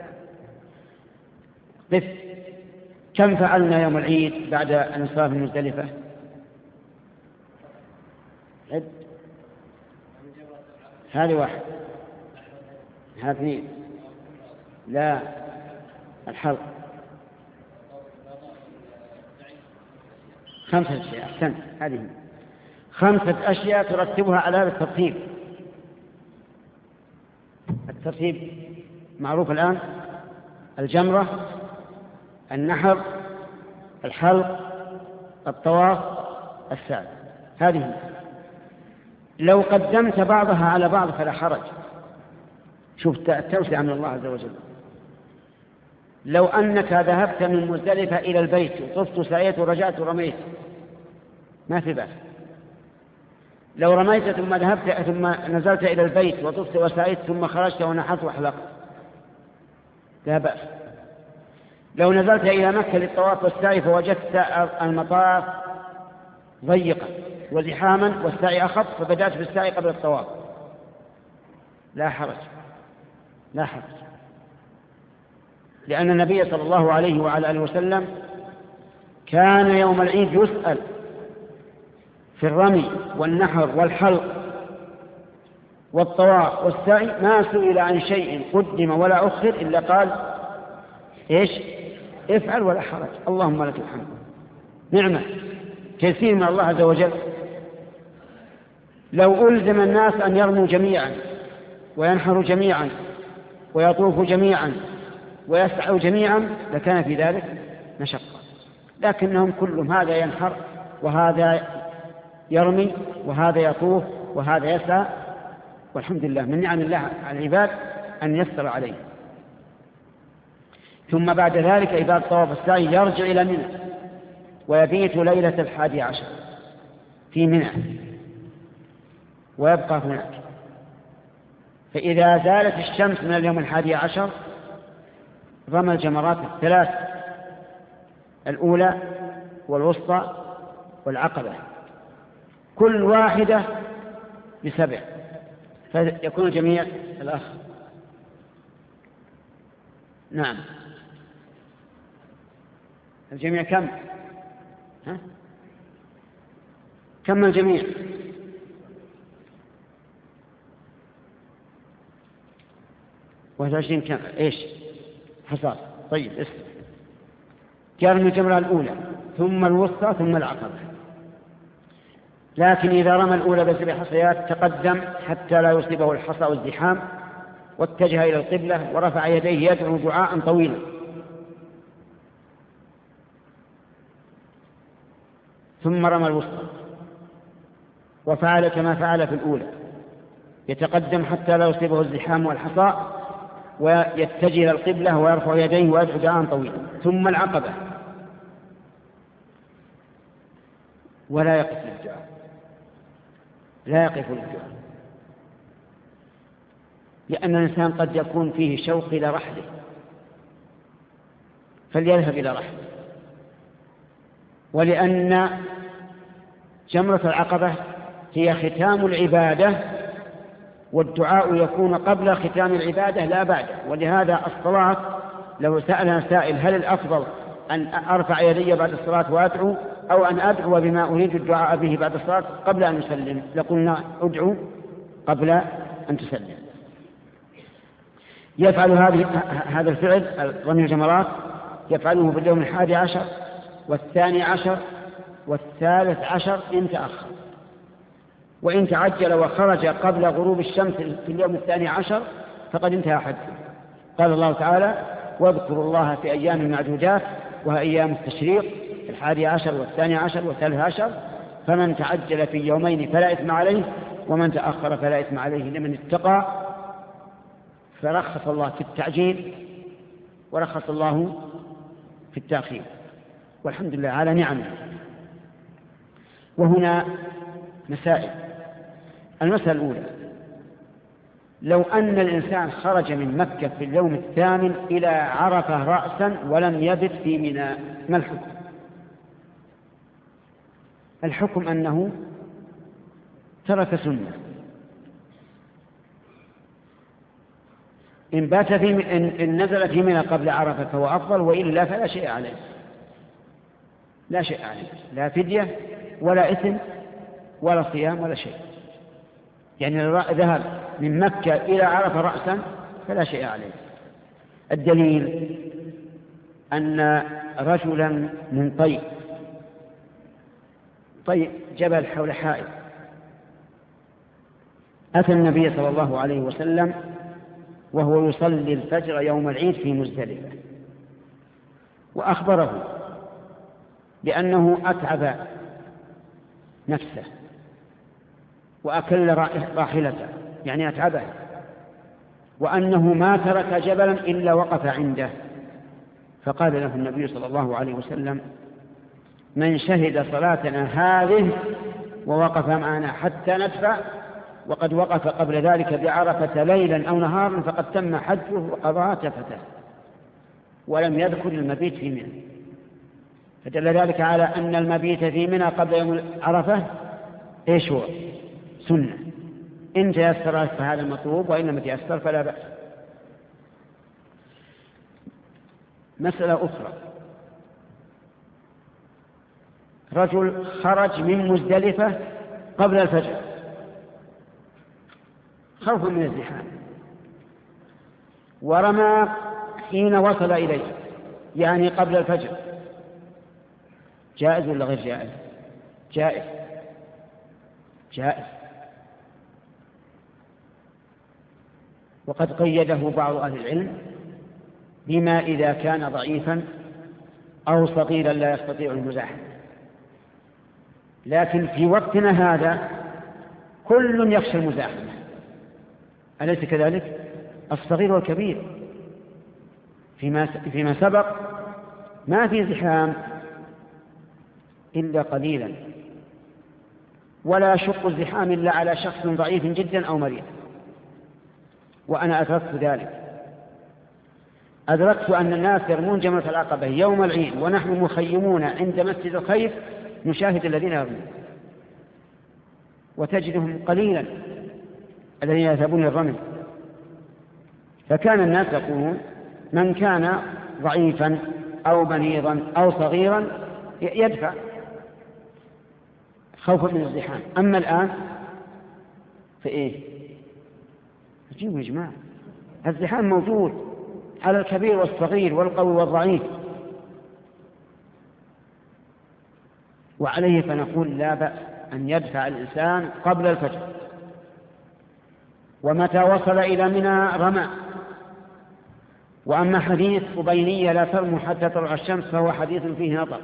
قف، كم فعلنا يوم العيد بعد الانصراف من مزدلفة؟ عد، هذه واحد، هذه اثنين، لا الحلق، خمسة أشياء. أحسنت، هذه خمسة أشياء ترتبها على هذا الترتيب. الترتيب معروف الآن: الجمرة، النحر، الحلق، الطواف، السعي. هذه لو قدمت بعضها على بعض فلا حرج. شوف التوسعة من الله عز وجل. لو أنك ذهبت من مزدلفة إلى البيت وطفت وسعيت ورجعت ورميت ما في بأس. لو رميت ثم ذهبت ثم نزلت إلى البيت وطفت وسعيت ثم خرجت ونحرت وحلقت لا بأس. لو نزلت إلى مكة للطواف والسعي فوجدت المطاف ضيقا وزحاما والسعي أخف فبدأت بالسعي قبل الطواف لا حرج، لا حرج، لأن النبي صلى الله عليه وعلى آله وسلم كان يوم العيد يسأل في الرمي والنحر والحلق والطواف والسعي، ما سئل عن شيء قدم ولا أخر إلا قال إيش؟ افعل ولا حرج، اللهم لك الحمد. نعمة كثير من الله عز وجل. لو ألزم الناس أن يرموا جميعا وينحروا جميعا ويطوفوا جميعا ويسعوا جميعا لكان في ذلك مشقة، لكنهم كلهم هذا ينحر وهذا يرمي وهذا يطوف وهذا يسعى، والحمد لله من نعم الله على العباد أن يسر عليه. ثم بعد ذلك إذا طواف السعي يرجع إلى منى ويبيت ليلة الحادي عشر في منى ويبقى هناك، فإذا زالت الشمس من اليوم الحادي عشر رمى الجمرات الثلاث الأولى والوسطى والعقبة، كل واحدة بسبع، فيكون الجميع الأخ. نعم، الجميع كم؟ ها؟ كم الجميع؟ واحد وعشرين كم؟ إيش؟ حصاد. طيب اسم يرمي الجمرة الأولى ثم الوسطى ثم العقبة، لكن إذا رمى الأولى بسبع حصيات تقدم حتى لا يصيبه الحصى والزحام، واتجه إلى القبلة ورفع يديه يدعو دعاء طويلا، ثم رمى الوسطى وفعل كما فعل في الأولى، يتقدم حتى لا يصيبه الزحام والحصى ويتجه إلى القبلة ويرفع يديه ويدعو دعاء طويلا، ثم العقبة ولا يقف للدعاء، لا يقف للدعاء، لأن الإنسان قد يكون فيه شوق إلى رحله فليذهب إلى رحله، ولأن جمرة العقبة هي ختام العبادة والدعاء يكون قبل ختام العبادة لا بعد. ولهذا الصلاة لو سألنا سائل هل الأفضل أن أرفع يدي بعد الصلاة وأدعو أو أن أدعو بما أريد الدعاء به بعد الصلاة قبل أن أسلم، لقلنا أدعو قبل أن تسلم. يفعل هذه هذا الفعل رمي الجمرات يفعله في اليوم الحادي عشر والثاني عشر والثالث عشر إن تأخر، وإن تعجل وخرج قبل غروب الشمس في اليوم الثاني عشر فقد انتهى حجه. قال الله تعالى: واذكروا الله في أيام معدودات وهي أيام التشريق الحادي عشر والثاني عشر والثالث عشر، فمن تعجل في يومين فلا إثم عليه ومن تأخر فلا إثم عليه لمن اتقى. فرخص الله في التعجيل ورخص الله في التأخير، والحمد لله على نعمه. وهنا مسائل. المسألة الأولى: لو أن الإنسان خرج من مكة في اليوم الثامن إلى عرفة رأسا ولم يبت في منى، ما الحكم؟ الحكم أنه ترك سنة. إن بات في إن, إن نزل في منى قبل عرفة فهو أفضل، وإلا فلا شيء عليه، لا شيء عليه، لا فدية ولا إثم ولا صيام ولا شيء. يعني لو ذهب من مكة إلى عرفة رأسا فلا شيء عليه. الدليل أن رجلا من طي طي جبل حول حائط أتى النبي صلى الله عليه وسلم وهو يصلي الفجر يوم العيد في مزدلفة، وأخبره بأنه أتعب نفسه وأكل راحلته، يعني أتعبه، وأنه ما ترك جبلا إلا وقف عنده. فقال له النبي صلى الله عليه وسلم: من شهد صلاتنا هذه ووقف معنا حتى ندفع وقد وقف قبل ذلك بعرفة ليلا أو نهارا فقد تم حجه وقضى تفته، ولم يذكر المبيت في منى. فدل ذلك على أن المبيت في منى قبل يوم عرفة إيش هو؟ سنة. إن تيسر فهذا المطلوب، وإن لم تيسر فلا بأس. مسألة أخرى: رجل خرج من مزدلفة قبل الفجر خوفا من الزحام، ورمى حين وصل إليه، يعني قبل الفجر، جائز ولا غير جائز؟ جائز جائز. وقد قيده بعض أهل العلم بما إذا كان ضعيفا أو صغيرا لا يستطيع المزاحمة. لكن في وقتنا هذا كل يخشى المزاحمة، أليس كذلك؟ الصغير والكبير. فيما فيما سبق ما في زحام إلا قليلا، ولا يشق الزحام إلا على شخص ضعيف جدا أو مريض. وأنا أدركت ذلك، أدركت أن الناس يرمون جمرة العقبة يوم العيد ونحن مخيمون عند مسجد الخيف نشاهد الذين يرمون، وتجدهم قليلا الذين يذهبون للرمي. فكان الناس يقولون من كان ضعيفا أو مريضا أو صغيرا يدفع خوفا من الزحام. أما الآن فإيه؟ عجيب يا جماعة، الزحام موجود على الكبير والصغير والقوي والضعيف. وعليه فنقول لا بأس أن يدفع الإنسان قبل الفجر، ومتى وصل إلى منى رمى. وأما حديث أبينية لا ترموا حتى تطلع الشمس فهو حديث فيه نظر.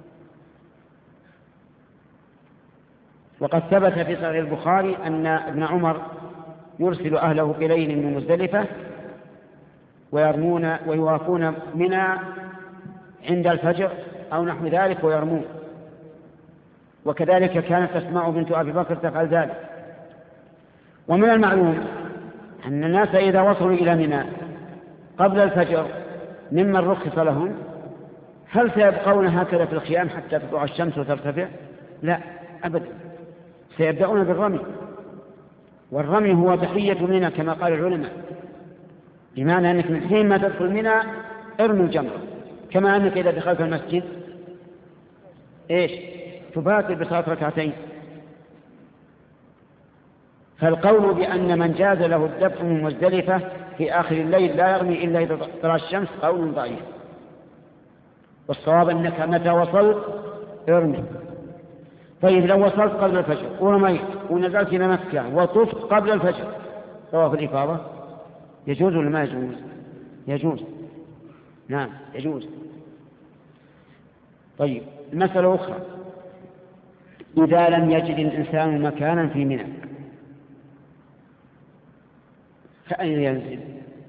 وقد ثبت في صحيح البخاري أن ابن عمر يرسل أهله بليل من مزدلفة ويرمون ويوافون منى عند الفجر أو نحو ذلك ويرمون. وكذلك كانت أسماء بنت أبي بكر تفعل ذلك. ومن المعلوم أن الناس إذا وصلوا إلى منى قبل الفجر ممن رخص لهم، هل سيبقون هكذا في الخيام حتى تطلع الشمس وترتفع؟ لا أبدا، سيبدأون بالرمي. والرمي هو تحية منى كما قال العلماء، بمعنى أنك من حين ما تدخل منى ارمي الجمرة، كما أنك إذا دخلت المسجد إيش تبادر بصلاة ركعتين. فالقول بأن من جاز له الدفع من مزدلفة في آخر الليل لا يرمي إلا إذا طلعت الشمس قول ضعيف، والصواب أنك متى وصلت ارمي. طيب لو وصلت قبل الفجر ورميت ونزلت إلى مكة وطفت قبل الفجر طواف الإفاضة يجوز ولا ما يجوز؟ يجوز، نعم يجوز. طيب المسألة أخرى، إذا لم يجد الإنسان مكانا في منى فأين ينزل؟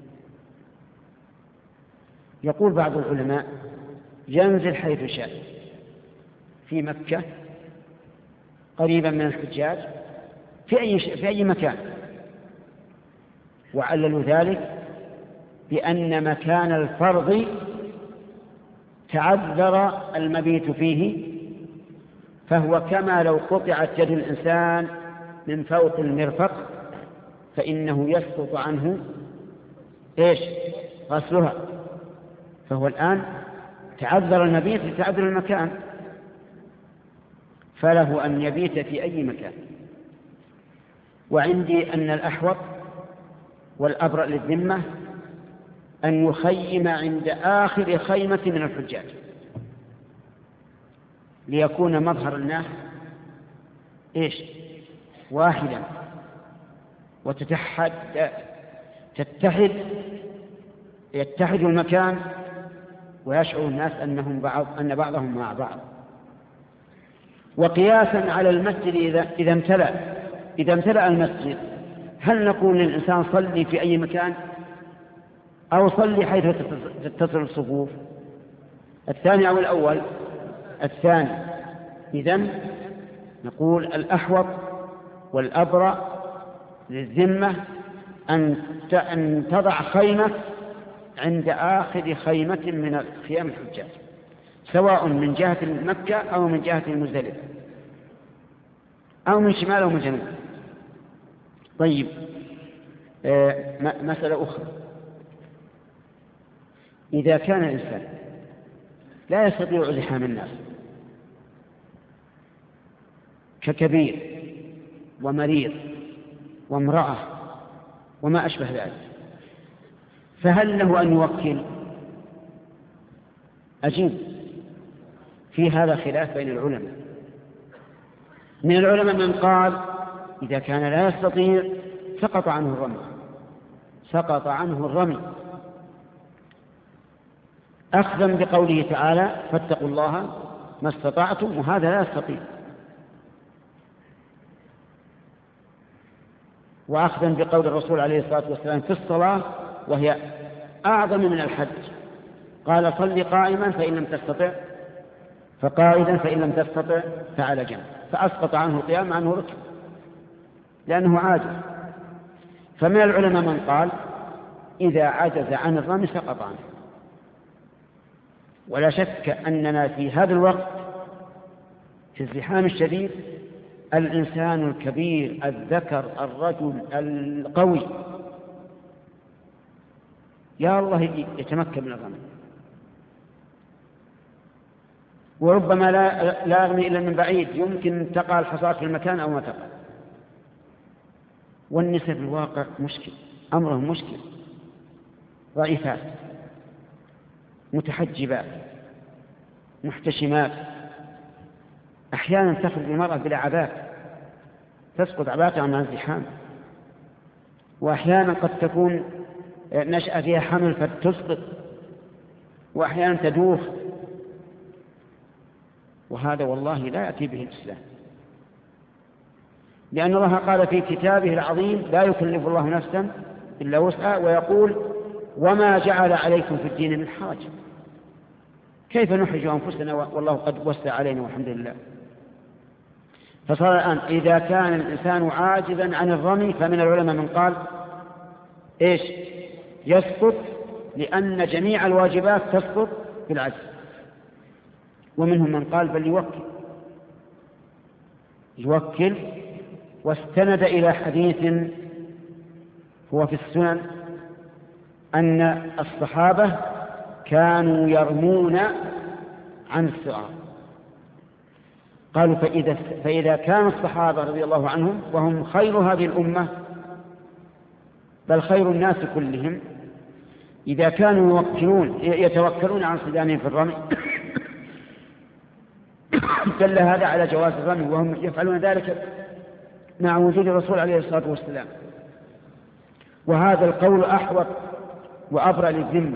يقول بعض العلماء ينزل حيث شاء، في مكة قريبا من الحجاج في أي, في أي مكان، وعللوا ذلك بأن مكان الفرض تعذر المبيت فيه، فهو كما لو قطعت يد الإنسان من فوق المرفق فإنه يسقط عنه إيش غسلها، فهو الآن تعذر المبيت لتعذر المكان، فله أن يبيت في أي مكان. وعندي أن الأحوط والأبرأ للذمة أن يخيم عند آخر خيمة من الحجاج ليكون مظهر الناس إيش واحدا، وتتحد تتحد يتحد المكان ويشعر الناس أنهم بعض أن بعضهم مع بعض. وقياسا على المسجد إذا إذا امتلأ إذا امتلأ المسجد، هل نقول للإنسان صلي في أي مكان أو صلي حيث تتصل الصفوف؟ الثاني أو الأول؟ الثاني. إذن نقول الأحوط والأبرأ للذمة أن تضع خيمة عند آخر خيمة من خيام الحجاج، سواء من جهة مكة أو من جهة المزدلفة أو من شمال أو من جنوب. طيب آه مسألة أخرى، إذا كان الإنسان لا يستطيع زحام الناس ككبير ومريض وامرأة وما أشبه ذلك، فهل له أن يوكل؟ أجيب، في هذا خلاف بين العلماء. من العلماء من قال إذا كان لا يستطيع سقط عنه الرمي سقط عنه الرمي أخذا بقوله تعالى فاتقوا الله ما استطعتم، وهذا لا يستطيع، وأخذا بقول الرسول عليه الصلاة والسلام في الصلاة وهي أعظم من الحج، قال صل قائما فإن لم تستطع فقائدا فإن لم تستطع فعلى جنب، فأسقط عنه القيام عنه ركب لأنه عاجز. فمن العلماء من قال إذا عجز عن الرمي سقط عنه. ولا شك أننا في هذا الوقت في الزحام الشديد الإنسان الكبير الذكر الرجل القوي يا الله يتمكن من الرمي، وربما لا لا يرمي إلا من بعيد، يمكن تقع الحصاة في المكان أو ما تقع. والنساء في الواقع مشكل، أمرهم مشكل، ضعيفات متحجبات محتشمات، أحيانا تخرج المرأة بلا عباءة تسقط عباءتها عن الزحام، وأحيانا قد تكون نشأ فيها حمل فتسقط، وأحيانا تدوخ، وهذا والله لا يأتي به الإسلام، لأن الله قال في كتابه العظيم لا يكلف الله نفسا إلا وسعها، ويقول وما جعل عليكم في الدين من حرج. كيف نحرج أنفسنا والله قد وسع علينا والحمد لله. فصار الآن إذا كان الإنسان عاجزا عن الرمي فمن العلماء من قال إيش يسقط، لأن جميع الواجبات تسقط بالعجز، ومنهم من قال بل يوكل يوكل واستند إلى حديث هو في السنن أن الصحابة كانوا يرمون عن الصغار. قالوا فإذا, فإذا كان الصحابة رضي الله عنهم وهم خير هذه الأمة بل خير الناس كلهم إذا كانوا يوكلون يتوكلون عن صبيانهم في الرمي دل هذا على جواز الرمي، وهم يفعلون ذلك مع وجود الرسول عليه الصلاة والسلام. وهذا القول أحوط وأبرأ للذمة،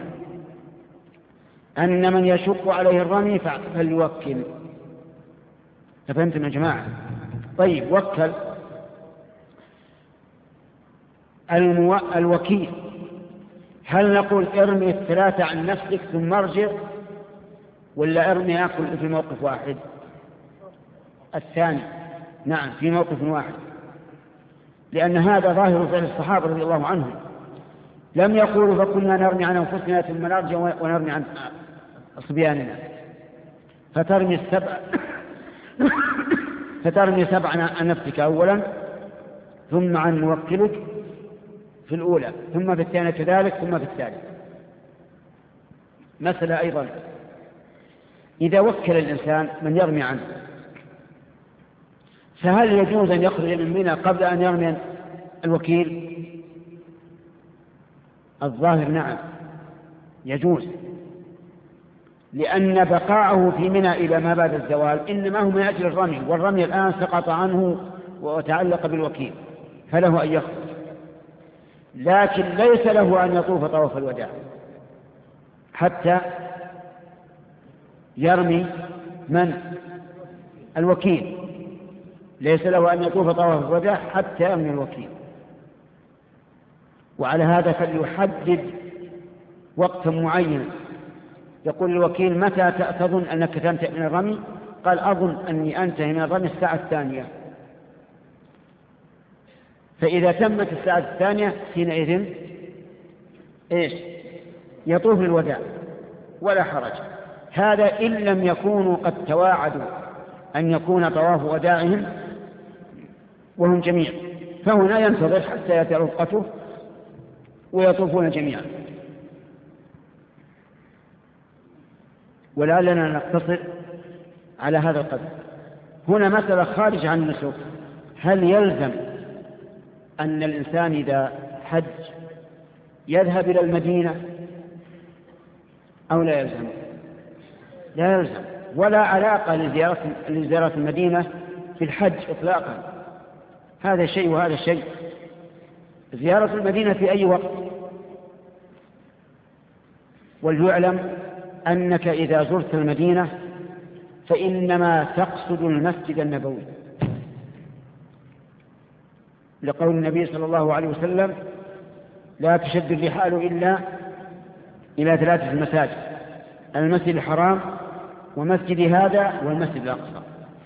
أن من يشق عليه الرمي فليوكل. فهمتم يا جماعة؟ طيب، وكل المو... الوكيل، هل نقول ارمي الثلاثة عن نفسك ثم ارجع، ولا ارمي يأكل في موقف واحد؟ الثاني، نعم، في موقف واحد، لأن هذا ظاهر فعل الصحابة رضي الله عنهم، لم يقولوا فكنا نرمي عن أنفسنا ثم نرجع ونرمي عن صبياننا، فترمي السبع فترمي سبعا عن نفسك أولا، ثم عن موكلك في الأولى، ثم في الثانية كذلك، ثم في الثالث. مثلا أيضا، إذا وكل الإنسان من يرمي عنه، فهل يجوز أن يخرج من منى قبل أن يرمي الوكيل؟ الظاهر نعم يجوز، لأن بقاءه في منى إلى ما بعد الزوال إنما هو من أجل الرمي، والرمي الآن سقط عنه وتعلق بالوكيل، فله أن يخرج، لكن ليس له أن يطوف طواف الوداع حتى يرمي من؟ الوكيل، ليس له أن يطوف طواف الوداع حتى يرمي الوكيل. وعلى هذا فليحدد وقتا معينا، يقول الوكيل متى تظن أنك تنتهي من الرمي؟ قال أظن أني أنتهي من الرمي الساعة الثانية. فإذا تمت الساعة الثانية حينئذ إيش؟ يطوف الوداع ولا حرج. هذا إن لم يكونوا قد تواعدوا أن يكون طواف وداعهم وهم جميع، فهنا ينتظر حتى يأتي رفقته ويطوفون جميعا. ولعلنا نقتصر على هذا القدر. هنا مسألة خارج عن النسوك، هل يلزم أن الإنسان إذا حج يذهب إلى المدينة أو لا يلزم؟ لا يلزم، ولا علاقة لزيارة, لزيارة المدينة في الحج إطلاقا، هذا شيء وهذا شيء. زيارة المدينة في أي وقت، وليعلم أنك إذا زرت المدينة فإنما تقصد المسجد النبوي، لقول النبي صلى الله عليه وسلم لا تشد الرحال إلا إلى ثلاثة مساجد: المسجد الحرام ومسجد هذا والمسجد الأقصى.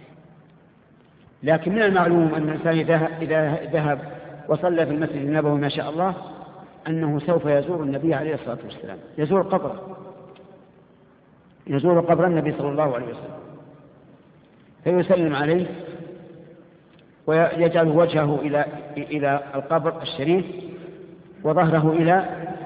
لكن من المعلوم أن الإنسان إذا ذهب وصلى في المسجد النبوي ما شاء الله أنه سوف يزور النبي عليه الصلاة والسلام، يزور قبره، يزور قبر النبي صلى الله عليه وسلم، فيسلم عليه ويجعل وجهه إلى إلى القبر الشريف وظهره إلى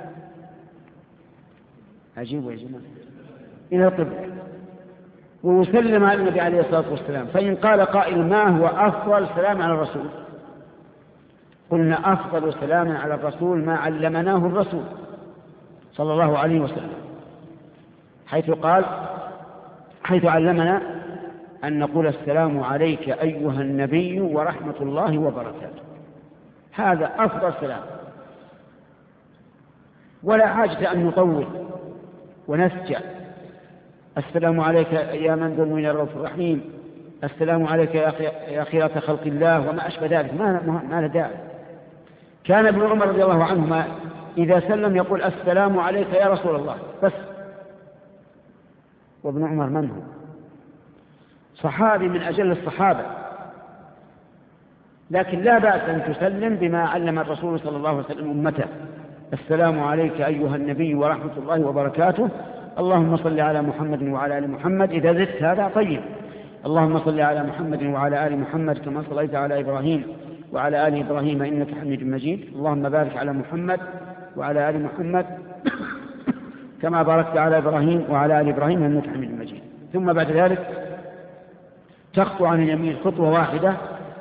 عجيب يا جماعة إلى القبر، ويسلم على النبي عليه الصلاة والسلام. فإن قال قائل ما هو أفضل سلام على الرسول؟ قلنا أفضل سلام على الرسول ما علمناه الرسول صلى الله عليه وسلم، حيث قال حيث علمنا أن نقول السلام عليك أيها النبي ورحمة الله وبركاته، هذا أفضل سلام، ولا حاجة أن نطول ونسجع. السلام عليك يا من ذو المنى الرؤوف الرحيم، السلام عليك يا خيرة خلق الله وما أشبه ذلك، ما ما له داعي. كان ابن عمر رضي الله عنهما إذا سلم يقول السلام عليك يا رسول الله بس. وابن عمر من هو؟ صحابي من أجل الصحابة، لكن لا بأس أن تسلم بما علم الرسول صلى الله عليه وسلم أمته: السلام عليك أيها النبي ورحمة الله وبركاته، اللهم صل على محمد وعلى آل محمد. إذا زدت هذا طيب: اللهم صل على محمد وعلى آل محمد كما صليت على إبراهيم وعلى آل إبراهيم إنك حميد مجيد. اللهم بارك على محمد وعلى آل محمد كما باركت على إبراهيم وعلى آل إبراهيم إنك حميد مجيد. ثم بعد ذلك تخطو عن اليمين خطوة واحدة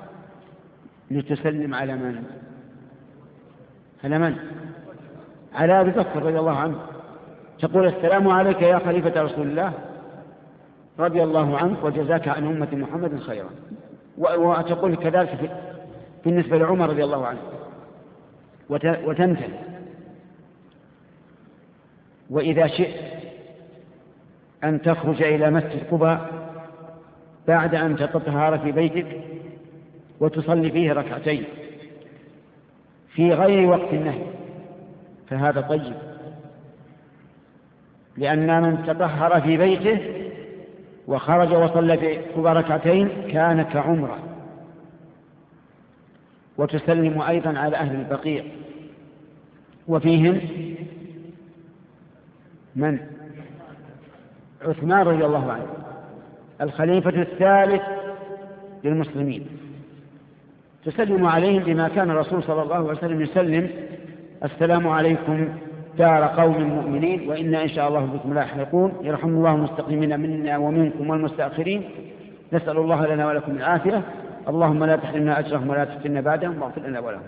لتسلم على من؟ على من؟ على أبي بكر رضي الله عنه. تقول السلام عليك يا خليفة رسول الله رضي الله عنك وجزاك عن أمة محمد خيرا. وتقول كذلك بالنسبة لعمر رضي الله عنه وتنتهي. وإذا شئت أن تخرج إلى مسجد قباء بعد أن تطهر في بيتك وتصلي فيه ركعتين في غير وقت النهي فهذا طيب، لأن من تطهر في بيته وخرج وصلى في قباء ركعتين كان كعمره. وتسلم أيضا على أهل البقيع وفيهم من؟ عثمان رضي الله عنه الخليفة الثالث للمسلمين. تسلم عليهم بما كان الرسول صلى الله عليه وسلم يسلم: السلام عليكم دار قوم مؤمنين وإنا إن شاء الله بكم لاحقون، يرحم الله المستقيمين منا ومنكم والمستأخرين، نسأل الله لنا ولكم العافية، اللهم لا تحرمنا أجرهم ولا تفتنا بعدهم واغفر لنا ولهم.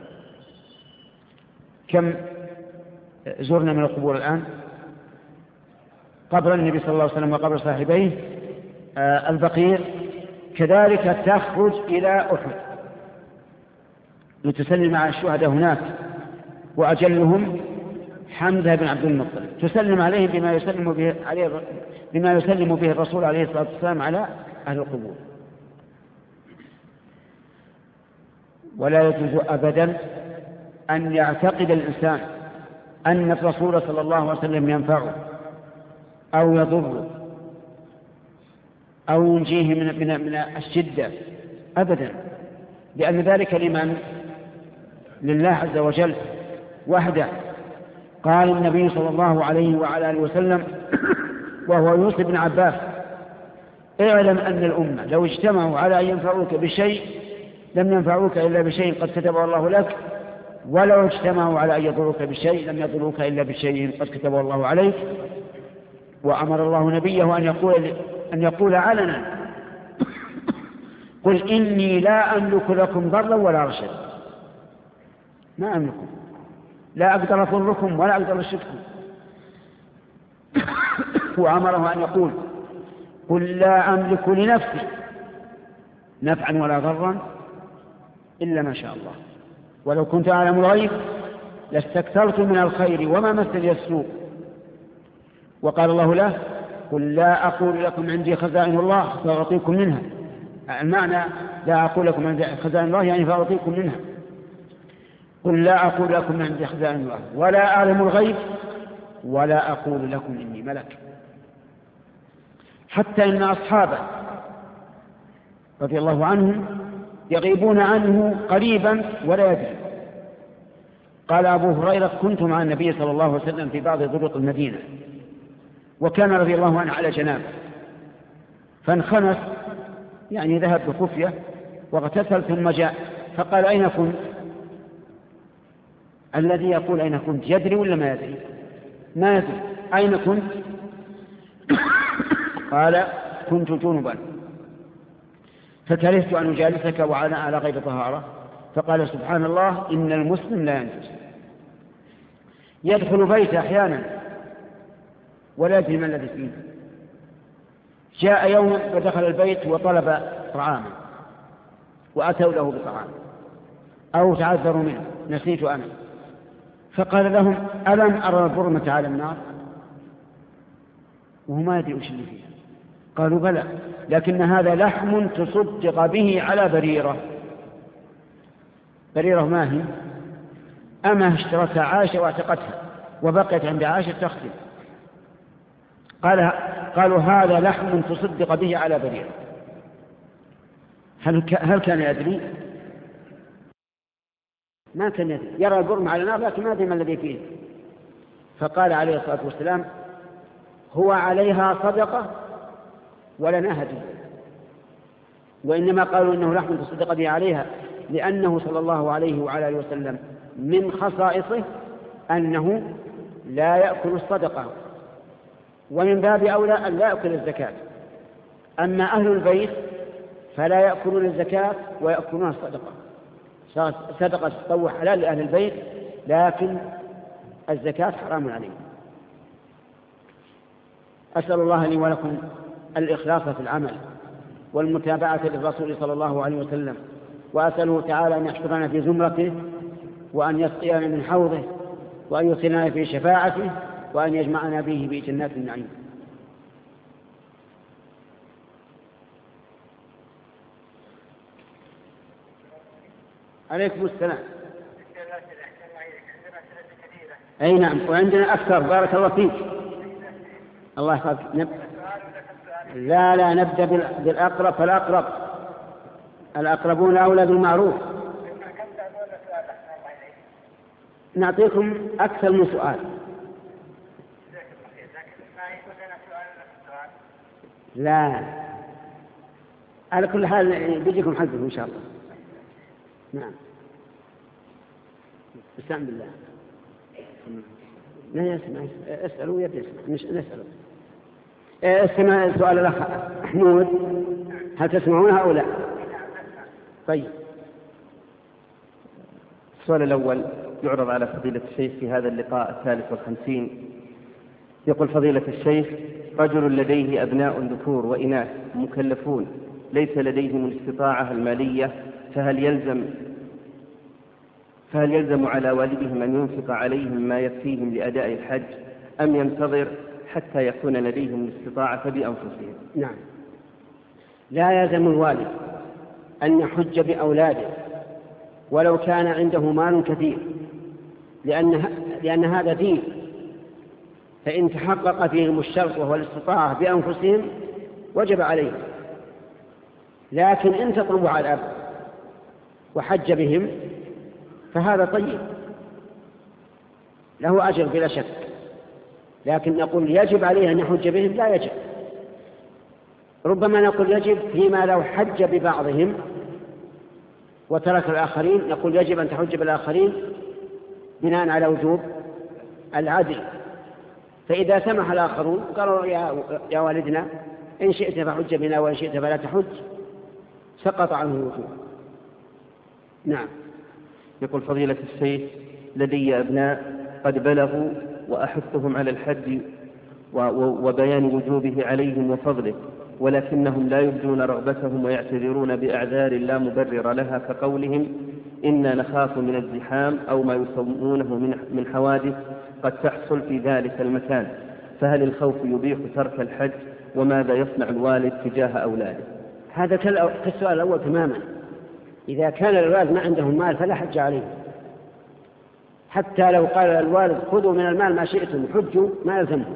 كم زرنا من القبور الآن؟ قبر النبي صلى الله عليه وسلم وقبر صاحبيه آه البقيع. كذلك تخرج إلى أحد لتسلم على الشهداء هناك، وأجلهم حمزة بن عبد المطلب. تسلم عليهم بما يسلم به عليه بما يسلم به الرسول عليه الصلاة والسلام على أهل القبور. ولا يجوز أبدا أن يعتقد الإنسان أن الرسول صلى الله عليه وسلم ينفعه أو يضره أو ينجيه من, من, من الشدة أبدا، لأن ذلك لمن؟ لله عز وجل وحده. قال النبي صلى الله عليه وعلى آله وسلم وهو يوصي ابن عباس: اعلم أن الأمة لو اجتمعوا على أن ينفعوك بشيء لم ينفعوك إلا بشيء قد كتبه الله لك، ولو اجتمعوا على أن يضروك بشيء لم يضروك إلا بشيء قد كتبه الله عليك. وأمر الله نبيه أن يقول, أن يقول علنا: قل إني لا أملك لكم ضرا ولا رشدا. ما أملكم، لا أقدر أضركم ولا أقدر أرشدكم. وأمره أن يقول: قل لا أملك لنفسي نفعا ولا ضرا إلا ما شاء الله، ولو كنت أعلم الغيب لاستكثرت من الخير وما مسني السوء. وقال الله له: قل لا أقول لكم عندي خزائن الله فأعطيكم منها. المعنى لا أقول لكم عندي خزائن الله يعني فأعطيكم منها. قل لا أقول لكم عندي خزائن الله ولا أعلم الغيب ولا أقول لكم إني ملك. حتى إن أصحابه رضي الله عنهم يغيبون عنه قريبا ولا يدري. قال أبو هريرة: كنت مع النبي صلى الله عليه وسلم في بعض طرق المدينة وكان رضي الله عنه على جنابه فانخنس، يعني ذهب بخفية واغتسل ثم جاء فقال: أين كنت؟ الذي يقول أين كنت يدري ولا ما يدري؟ ما يدري. أين كنت؟ قال: كنت جنبا فكرهت أن أجالسك وأنا على غير طهارة. فقال: سبحان الله، إن المسلم لا ينجس. يدخل بيته أحيانا ولا يدري ما الذي فيه. جاء يوم فدخل البيت وطلب طعاما وأتوا له بطعام أو تعذروا منه: نسيت أنا. فقال لهم: ألم أرى البرمة على النار؟ وهو ما يدري وش اللي فيها. قالوا: بلى، لكن هذا لحم تصدق به على بريرة. بريرة ما هي؟ أما اشترتها عائشة واعتقتها وبقيت عند عائشة تخدم. قال قالوا: هذا لحم تصدق به على بريرة. هل هل كان يدري؟ ما كان يدري. يرى البرم على النار لكن ما يدري ما الذي فيه. فقال عليه الصلاة والسلام: هو عليها صدقة ولنا هدية. وإنما قالوا إنه لحم تصدق به عليها لأنه صلى الله عليه وعلى آله وسلم من خصائصه أنه لا يأكل الصدقة، ومن باب أولى أن لا يأكل الزكاة. أما أهل البيت فلا يأكلون الزكاة ويأكلون الصدقة. صدقة تطوع حلال لأهل البيت، لكن الزكاة حرام عليهم. أسأل الله لي ولكم الإخلاص في العمل والمتابعة للرسول صلى الله عليه وسلم، وأسأله تعالى أن يحشرنا في زمرته، وأن يسقينا من حوضه، وأن يدخلنا في شفاعته، وأن يجمعنا به في جنات النعيم. عليكم السلام. أي نعم، وعندنا أكثر. بارك الله فيك. الله يحفظك. نب... لا لا نبدأ بالأقرب فالأقرب، الأقربون أولى بالمعروف. نعطيكم أكثر من سؤال. لا، على كل حال بيجيكم حظه إن شاء الله. نعم. استعن بالله. لا يسمع، اسألوا يبدأ يسمع، مش نسأله. استمع سؤال الأخ محمود، هل تسمعونها أو لا؟ طيب.
السؤال الأول يعرض على فضيلة الشيخ في هذا اللقاء الثالث والخمسين. يقول فضيلة الشيخ: رجل لديه أبناء ذكور وإناث مكلفون ليس لديهم الاستطاعة المالية، فهل يلزم فهل يلزم على والدهم أن ينفق عليهم ما يكفيهم لأداء الحج، أم ينتظر حتى يكون لديهم الاستطاعة بأنفسهم؟
نعم، لا يلزم الوالد أن يحج بأولاده ولو كان عنده مال كثير، لأن, لأن هذا دين، فإن تحقق فيهم الشرط وهو الاستطاعة بأنفسهم وجب عليهم. لكن إن تطوع الأب وحج بهم فهذا طيب، له أجر بلا شك. لكن نقول يجب عليه أن يحج بهم؟ لا يجب. ربما نقول يجب فيما لو حج ببعضهم وترك الآخرين، نقول يجب أن تحج بالآخرين بناء على وجوب العدل. فإذا سمح الآخرون قالوا يا, يا والدنا إن شئت فحج بنا وإن شئت فلا تحج، سقط عنه الوجوب. نعم.
يقول فضيلة الشيخ: لدي أبناء قد بلغوا وأحثهم على الحج وبيان وجوبه عليهم وفضله، ولكنهم لا يبدون رغبتهم ويعتذرون بأعذار لا مبرر لها، كقولهم إنا نخاف من الزحام أو ما يسمونه من حوادث قد تحصل في ذلك المكان، فهل الخوف يبيح ترك الحج؟ وماذا يصنع الوالد تجاه أولاده؟
هذا كالسؤال الأول تماما. إذا كان الوالد ما عندهم مال فلا حج عليه، حتى لو قال الوالد خذوا من المال ما شئتم حجوا ما يلزمهم.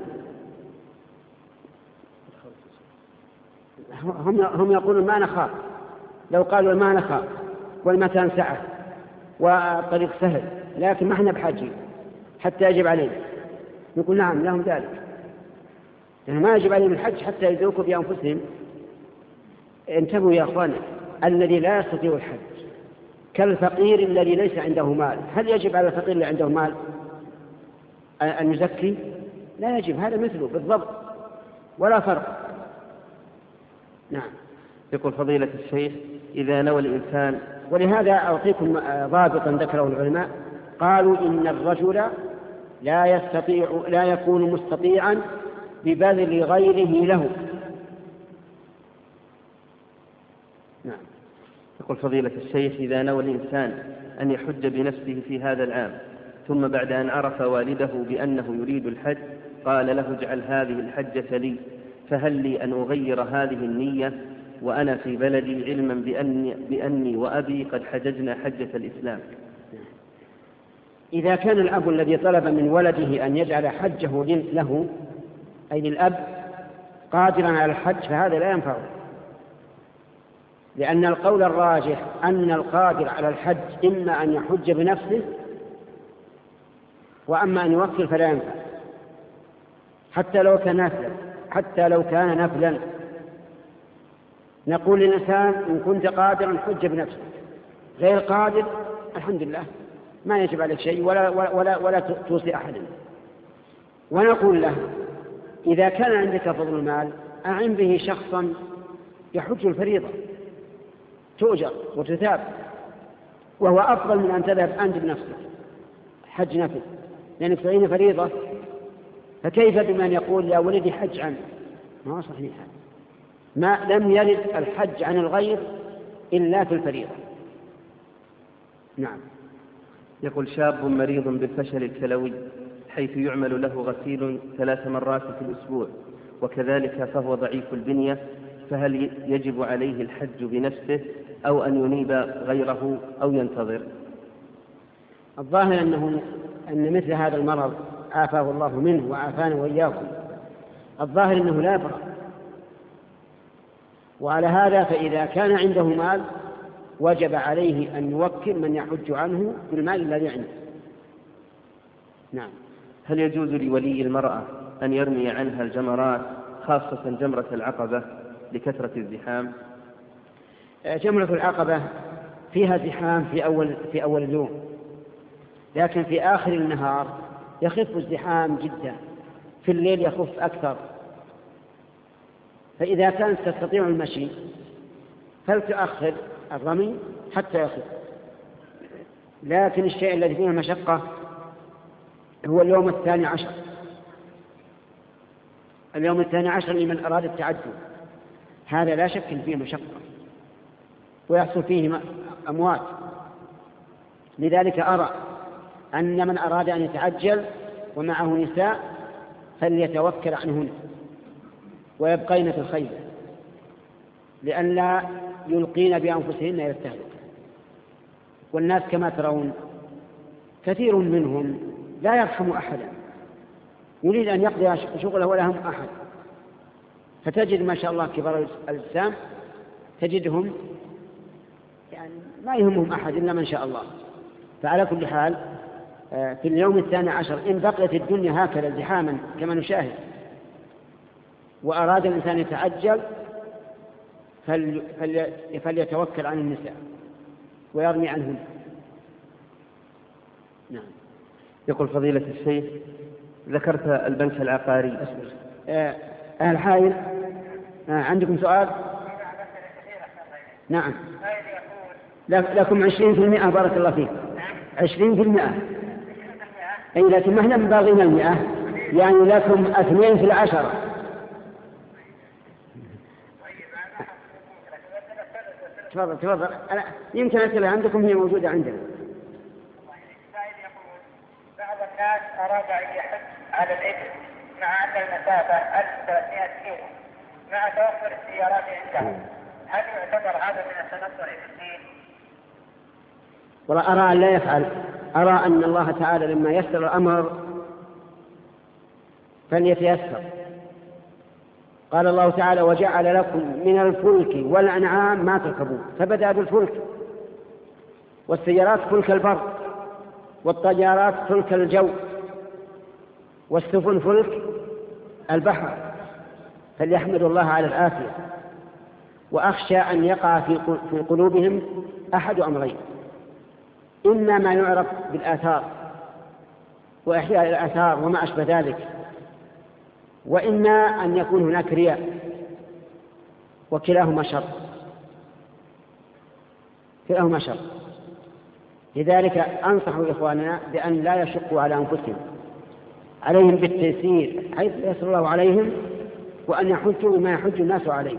هم هم يقولون ما نخاف. لو قالوا ما نخاف والمكان سعة والطريق سهل لكن ما احنا بحاجين حتى يجب علينا، نقول نعم لهم ذلك، يعني ما يجب عليهم الحج حتى يذوقوا بأنفسهم. انتبهوا يا أخواني، الذي لا يستطيع الحج كالفقير الذي ليس عنده مال. هل يجب على الفقير اللي عنده مال أن يزكي؟ لا يجب، هذا مثله بالضبط ولا فرق. نعم.
يقول فضيلة الشيخ: إذا نوى الإنسان،
ولهذا أعطيكم ضابطا ذكره العلماء، قالوا إن الرجل لا يستطيع لا يكون مستطيعا ببذل غيره له. نعم.
يقول فضيلة الشيخ: إذا نوى الإنسان أن يحج بنفسه في هذا العام، ثم بعد أن عرف والده بأنه يريد الحج قال له اجعل هذه الحجة لي، فهل لي أن أغير هذه النية وأنا في بلدي علما بأني, بأني وأبي قد حججنا حجة الإسلام؟
إذا كان الأب الذي طلب من ولده أن يجعل حجه له أي للأب قادرا على الحج فهذا لا ينفعه، لأن القول الراجح أن القادر على الحج إما أن يحج بنفسه وأما أن يوكل فلا ينفع، حتى لو كان نفلا حتى لو كان نفلا. نقول للإنسان إن كنت قادرا حج بنفسك، غير قادر الحمد لله ما يجب عليك شيء ولا, ولا, ولا توصي أحدا. ونقول له إذا كان عندك فضل المال أعن به شخصا يحج الفريضة تؤجر وتثاب، وهو أفضل من أن تذهب أنت بنفسك حج نفل، لأنك تعين فريضة. فكيف بمن يقول يا ولدي حج عنه؟ ما هو صحيح، ما لم يرد الحج عن الغير إلا في الفريضة. نعم.
يقول شاب مريض بالفشل الكلوي حيث يعمل له غسيل ثلاث مرات في الأسبوع، وكذلك فهو ضعيف البنية، فهل يجب عليه الحج بنفسه أو أن ينيب غيره أو ينتظر؟
الظاهر أنه أن مثل هذا المرض عافاه الله منه وعافانا وإياكم، الظاهر أنه لا يبرأ. وعلى هذا فإذا كان عنده مال وجب عليه أن يوكل من يحج عنه بالمال الذي عنده. نعم.
هل يجوز لولي المرأة أن يرمي عنها الجمرات خاصة جمرة العقبة لكثرة الزحام؟
جمرة العقبة فيها زحام في أول, في أول اليوم، لكن في آخر النهار يخف الزحام جدا، في الليل يخف أكثر. فإذا كانت تستطيع المشي فلتؤخر الرمي حتى يخف. لكن الشيء الذي فيه مشقة هو اليوم الثاني عشر، اليوم الثاني عشر لمن أراد التعدد، هذا لا شك فيه مشقة ويحصل فيه أموات. لذلك أرى أن من أراد أن يتعجل ومعه نساء فليتوكل عنهن ويبقين في الخير لئلا يلقين بأنفسهن إلى التهلكة. والناس كما ترون كثير منهم لا يرحم أحدا، يريد أن يقضي شغله ولا هم أحد، فتجد ما شاء الله كبار الأجسام تجدهم يعني ما يهمهم أحد إلا من شاء الله. فعلى كل حال في اليوم الثاني عشر إن بقيت الدنيا هكذا زحاما كما نشاهد وأراد الإنسان يتعجل فليتوكل عن النساء ويرمي عنهن. نعم.
يقول فضيلة الشيخ ذكرت البنك العقاري.
أهل حائل عندكم سؤال؟ نعم. لكم عشرين في المئة بارك الله فيك. عشرين في المئة أي لكن ما احنا مبالغين المئة، يعني لكم اثنين في العشرة. تفضل تفضل. أنا يمكن أسئلة عندكم هي موجودة عندنا.
بعض الناس أراد أن يحج على الإبل مع أن المسافة ألف وثلاثمائة كيلو مع توفر السيارات عنده، هل يعتبر هذا من التنطع في الدين؟
ولا أرى أن لا يفعل. أرى أن الله تعالى لما يسر الأمر فليتيسر. قال الله تعالى وجعل لكم من الفلك والأنعام ما تركبون، فبدأ بالفلك، والسيارات فلك البر، والطيارات فلك الجو، والسفن فلك البحر، فليحمد الله على العافية. وأخشى أن يقع في قلوبهم أحد أمرين: إما ما يعرف بالآثار وإحياء الآثار وما أشبه ذلك، وإما أن يكون هناك رياء، وكلاهما شر كلاهما شر. لذلك أنصح إخواننا بأن لا يشقوا على أنفسهم، عليهم بالتيسير حيث يسر الله عليهم، وأن يحجوا بما يحج الناس عليه.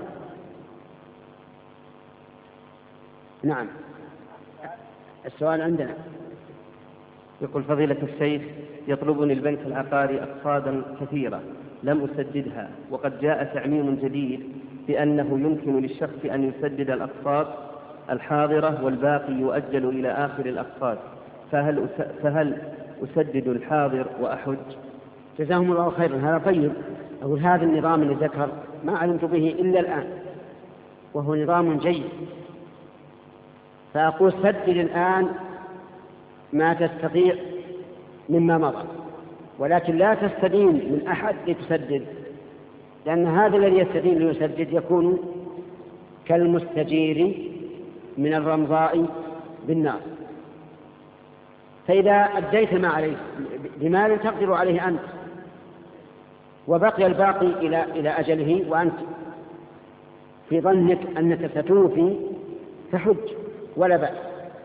نعم. السؤال عندنا.
يقول فضيلة الشيخ يطلبني البنك العقاري أقساطا كثيرة لم أسددها، وقد جاء تعميم جديد بأنه يمكن للشخص أن يسدد الأقساط الحاضرة والباقي يؤجل إلى آخر الأقساط، فهل, فهل أسدد الحاضر وأحج؟
جزاهم الله خيرا. هذا طيب. أقول هذا النظام اللي ذكر ما علمت به إلا الآن، وهو نظام جيد. فأقول سدد الآن ما تستطيع مما مضى، ولكن لا تستدين من أحد لتسدد، لأن هذا الذي يستدين ليسدد يكون كالمستجير من الرمضاء بالنار. فإذا أديت ما عليك بمال تقدر عليه أنت وبقي الباقي إلى إلى أجله وأنت في ظنك أنك ستوفي فحج ولا بأس،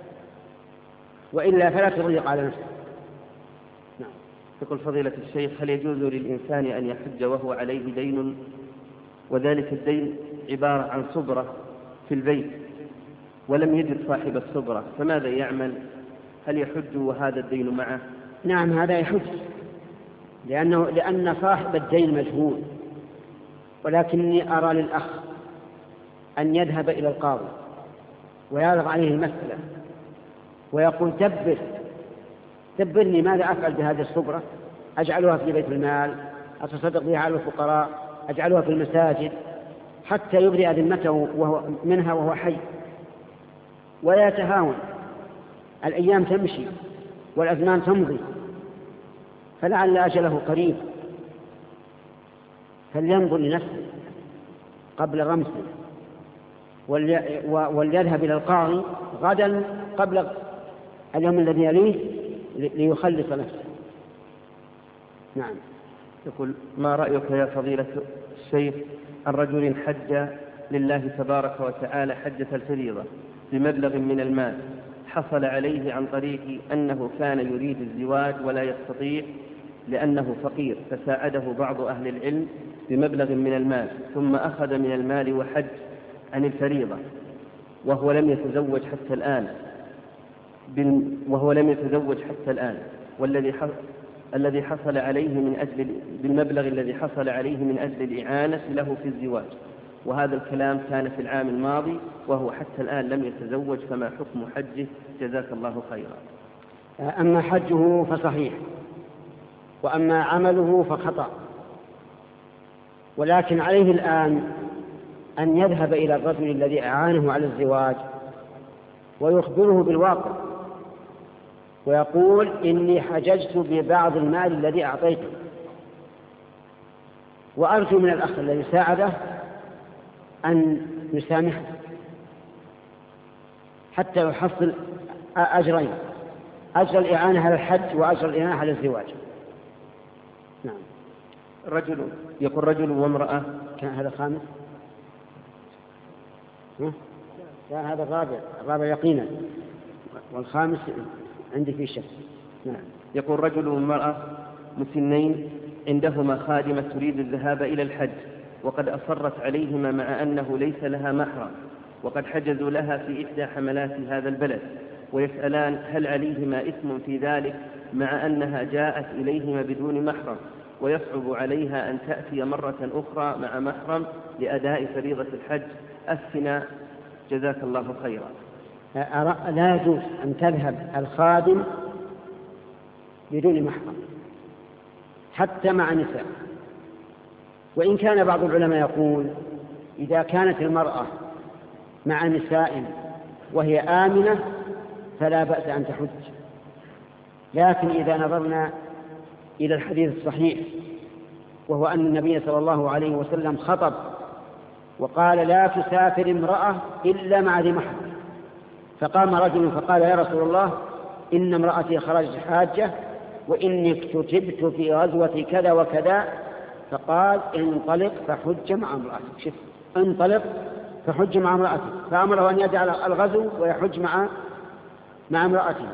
وإلا فلا تضيق على نفسك.
نعم. يقول فضيلة الشيخ: هل يجوز للإنسان أن يحج وهو عليه دين، وذلك الدين عبارة عن صبرة في البيت ولم يجد صاحب الصبرة، فماذا يعمل؟ هل يحج وهذا الدين معه؟
نعم، هذا يحج، لأنه لأن صاحب الدين مجهول. ولكني أرى للأخ أن يذهب إلى القاضي ويعرض عليه المسألة ويقول: دبر دبرني ماذا أفعل بهذه الصبرة؟ أجعلها في بيت المال، أتصدق بها على الفقراء، أجعلها في المساجد، حتى يبرئ ذمته وهو منها وهو حي، ولا يتهاون. الأيام تمشي والأزمان تمضي، فلعل أجله قريب، فلينظر لنفسه قبل غمسه، وليذهب إلى القاضي غدا قبل اليوم الذي يليه ليخلص نفسه. نعم.
يقول: ما رأيك يا فضيلة الشيخ عن رجل حج لله تبارك وتعالى حجة الفريضة بمبلغ من المال حصل عليه عن طريق أنه كان يريد الزواج ولا يستطيع لأنه فقير، فساعده بعض أهل العلم بمبلغ من المال، ثم أخذ من المال وحج عن الفريضة وهو لم يتزوج حتى الآن وهو لم يتزوج حتى الآن والذي الذي حصل عليه من أجل بالمبلغ الذي حصل عليه من أجل الإعانة له في الزواج، وهذا الكلام كان في العام الماضي وهو حتى الآن لم يتزوج، فما حكم حجه؟ جزاك الله خيرا.
أما حجه فصحيح، وأما عمله فخطأ، ولكن عليه الآن أن يذهب إلى الرجل الذي أعانه على الزواج ويخبره بالواقع ويقول: إني حججت ببعض المال الذي أعطيته، وأرجو من الأخ الذي ساعده أن يسامحه حتى يحصل أجرين: أجر الإعانة على الحج وأجر الإعانة على الزواج. نعم.
رجل يقول: رجل وامرأة.
كان هذا خامس؟ كان هذا الرابع، الرابع يقينا، والخامس عندي في شك. نعم.
يقول: رجل وامرأة مسنين عندهما خادمة تريد الذهاب إلى الحج، وقد أصرت عليهما مع أنه ليس لها محرم، وقد حجزوا لها في إحدى حملات هذا البلد، ويسألان هل عليهما إثم في ذلك مع أنها جاءت إليهما بدون محرم، ويصعب عليها أن تأتي مرة أخرى مع محرم لأداء فريضة الحج؟ أفتنا جزاك الله خيرا.
لا يجوز أن تذهب الخادم بدون محرم حتى مع نساء، وإن كان بعض العلماء يقول: إذا كانت المرأة مع نساء وهي آمنة فلا بأس أن تحج. لكن إذا نظرنا إلى الحديث الصحيح، وهو أن النبي صلى الله عليه وسلم خطب وقال: لا تسافر امرأة إلا مع ذي محرم، فقام رجل فقال: يا رسول الله، إن امرأتي خرجت حاجة وإني اكتتبت في غزوة كذا وكذا، فقال: انطلق فحج مع امرأتك. شف، انطلق فحج مع امرأتك، فأمره أن يجعل الغزو ويحج مع مع امرأته.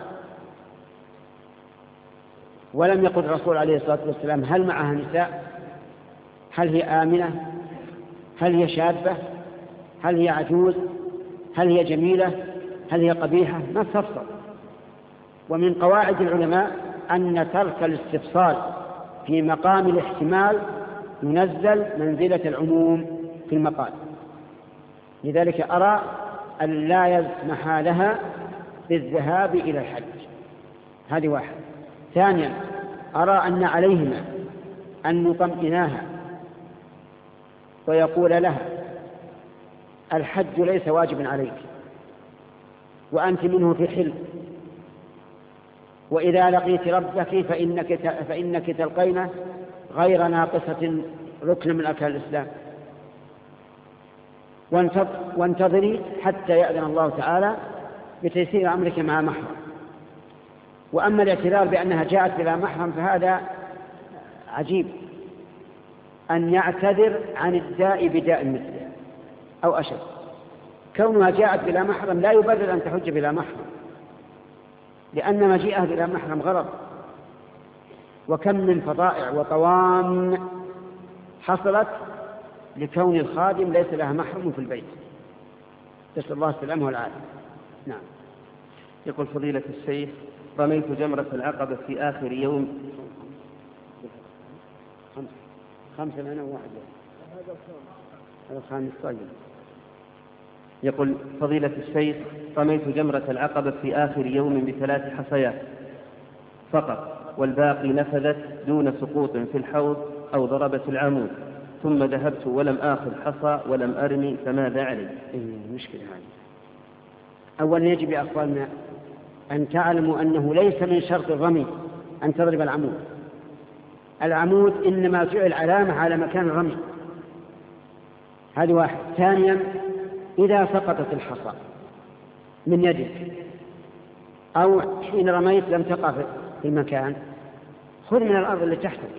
ولم يقل الرسول عليه الصلاة والسلام هل معها نساء، هل هي آمنة، هل هي شابة، هل هي عجوز، هل هي جميلة، هل هي قبيحة، ما استفسر. ومن قواعد العلماء أن ترك الاستفصال في مقام الاحتمال ينزل منزلة العموم في المقال. لذلك أرى أن لا يسمح لها بالذهاب إلى الحج. هذه واحد. ثانيا، أرى أن عليهما أن يطمئناها ويقول لها: الحج ليس واجبا عليك، وأنت منه في حل، وإذا لقيت ربك فإنك, فإنك تلقين غير ناقصة ركن من أركان الإسلام، وانتظري حتى يأذن الله تعالى بتيسير أمرك مع محرم. وأما الاعتذار بأنها جاءت بلا محرم فهذا عجيب، أن يعتذر عن الداء بداء مثله أو أشد. كونها جاءت بلا محرم لا يبرر أن تحج بلا محرم، لأن مجيئها بلا محرم غرض. وكم من فضائع وطوام حصلت لكون الخادم ليس لها محرم في البيت، نسأل الله السلامة والعافية. نعم.
يقول فضيلة الشيخ: رميت جمرة العقبة في آخر يوم
خمسة خمسة أنا واحد هذا الخامس. طيب.
يقول فضيلة الشيخ: رميت جمرة العقبة في آخر يوم بثلاث حصيات فقط، والباقي نفذت دون سقوط في الحوض أو ضربت العمود، ثم ذهبت ولم آخذ حصى ولم أرمي، فماذا علي؟
إيه مشكلة هذه. أولا يجب يا أخواننا أن تعلموا أنه ليس من شرط الرمي أن تضرب العمود. العمود إنما جعل علامة على مكان الرمي، هذه واحد. ثانيا، إذا سقطت الحصى من يدك أو حين رميت لم تقع في المكان، خذ من الأرض اللي تحتك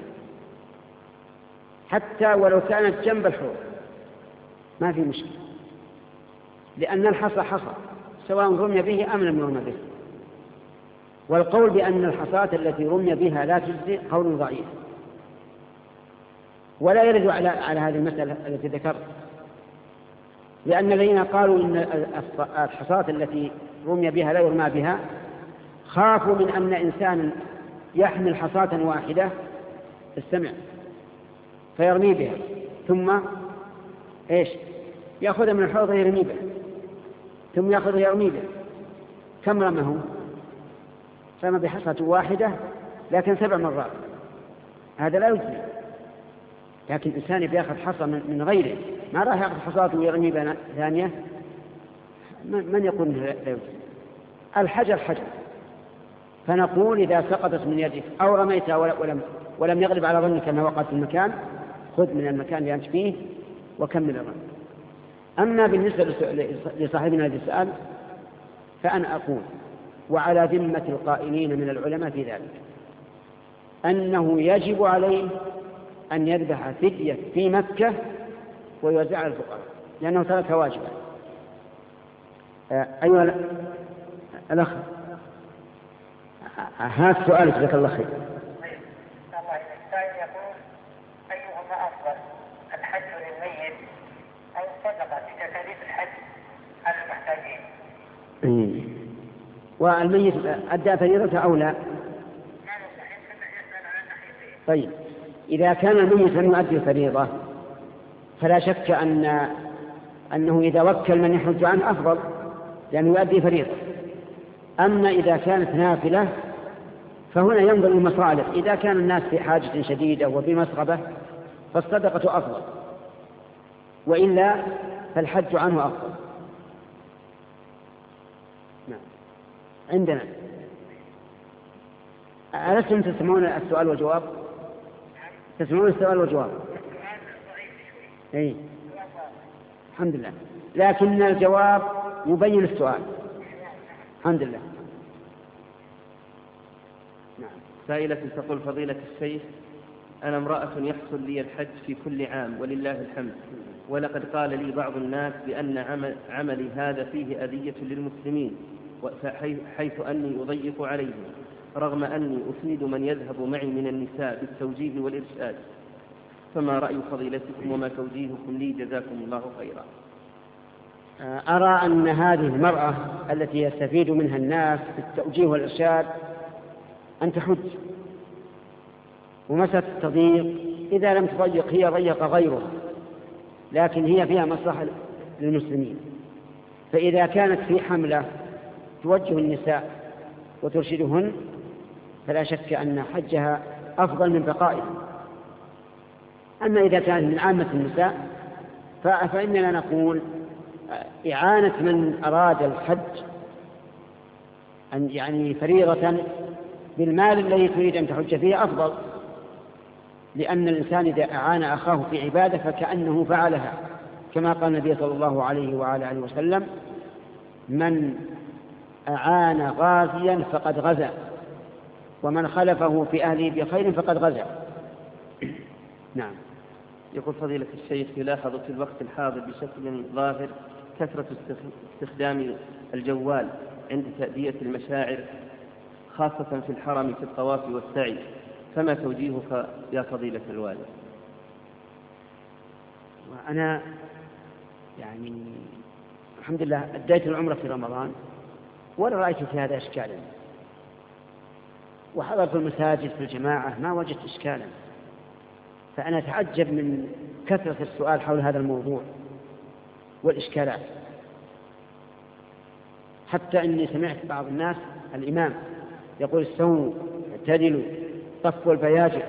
حتى ولو كانت جنب الحوض، ما في مشكلة، لأن الحصى حصى سواء رمي به أم لم يرمى به. والقول بأن الحصاة التي رمي بها لا تجزي قول ضعيف، ولا يرد على على هذه المسألة التي ذكرت، لأن الذين قالوا إن الحصاة التي رمي بها لا يرمى بها خافوا من أن إنسان يحمل حصاة واحدة استمع فيرمي بها ثم إيش يأخذها من الحوض يرمي بها ثم يأخذها يرمي بها. كم رمه؟ رمى بحصاة واحدة لكن سبع مرات، هذا لا يجزي. لكن الإنسان بيأخذ حصى من غيره، ما راح يأخذ حصاة ويرمي بها ثانية، من يقول لا يجزي؟ الحجر حجر. فنقول إذا سقطت من يدك أو رميتها ولم, ولم يغلب على ظنك أنها وقعت في المكان، خذ من المكان اللي أنت فيه وكمل الرمي. أما بالنسبة لصاحبنا هذا السؤال فأنا أقول وعلى ذمة القائلين من العلماء في ذلك أنه يجب عليه أن يذبح فدية في مكة ويوزعها على الفقراء، لأنه ترك واجبا. أيها الأخ هات سؤالك جزاك الله خير.
السائل يقول: أيهما أفضل، الحج للميت أو الصدقة في تكاليف الحج على المحتاجين؟
إيه. والميت أدى فريضته أو لا؟ طيب، إذا كان الميت لم يؤدي الفريضة فلا شك أن أنه إذا وكل من يحج عنه أفضل، لأنه يؤدي فريضة. أما إذا كانت نافلة فهنا ينظر المصالح، إذا كان الناس في حاجة شديدة وفي مسغبة فالصدقة أفضل، وإلا فالحج عنه أفضل. نعم. عندنا ألستم تسمعون السؤال والجواب؟ تسمعون السؤال والجواب؟ إيه. الحمد لله، لكن الجواب يبين السؤال. الحمد لله.
نعم. سائلة تقول: فضيلة الشيخ، أنا امرأة يحصل لي الحج في كل عام ولله الحمد، ولقد قال لي بعض الناس بأن عمل عملي هذا فيه أذية للمسلمين، حيث أني أضيق عليهم، رغم أني أسند من يذهب معي من النساء بالتوجيه والإرشاد، فما رأي فضيلتكم وما توجيهكم لي جزاكم الله خيرا؟
أرى أن هذه المرأة التي يستفيد منها الناس بالتوجيه والإرشاد أن تحج، ومسألة التضييق إذا لم تضيق هي ضيق غيرها، لكن هي فيها مصلحة للمسلمين. فإذا كانت في حملة توجه النساء وترشدهن فلا شك أن حجها أفضل من بقائها. أما إذا كانت من عامة النساء فإننا نقول إعانة من أراد الحج أن يعني فريضة بالمال الذي تريد أن تحج فيه أفضل، لأن الإنسان إذا أعان أخاه في عبادة فكأنه فعلها، كما قال النبي صلى الله عليه وعلى آله وسلم: من أعان غازيا فقد غزا، ومن خلفه في أهله بخير فقد غزا. نعم.
يقول فضيلة الشيخ: يلاحظ في الوقت الحاضر بشكل ظاهر كثرة استخدام الجوال عند تأدية المشاعر، خاصة في الحرم في الطواف والسعي، فما توجيهك يا فضيلة الوالد؟
وأنا يعني الحمد لله أديت العمرة في رمضان ولا رأيت في هذا إشكالا، وحضرت المساجد في الجماعة ما وجدت إشكالا، فأنا أتعجب من كثرة السؤال حول هذا الموضوع والإشكالات، حتى إني سمعت بعض الناس الإمام يقول: استووا اعتدلوا طفوا البياجر،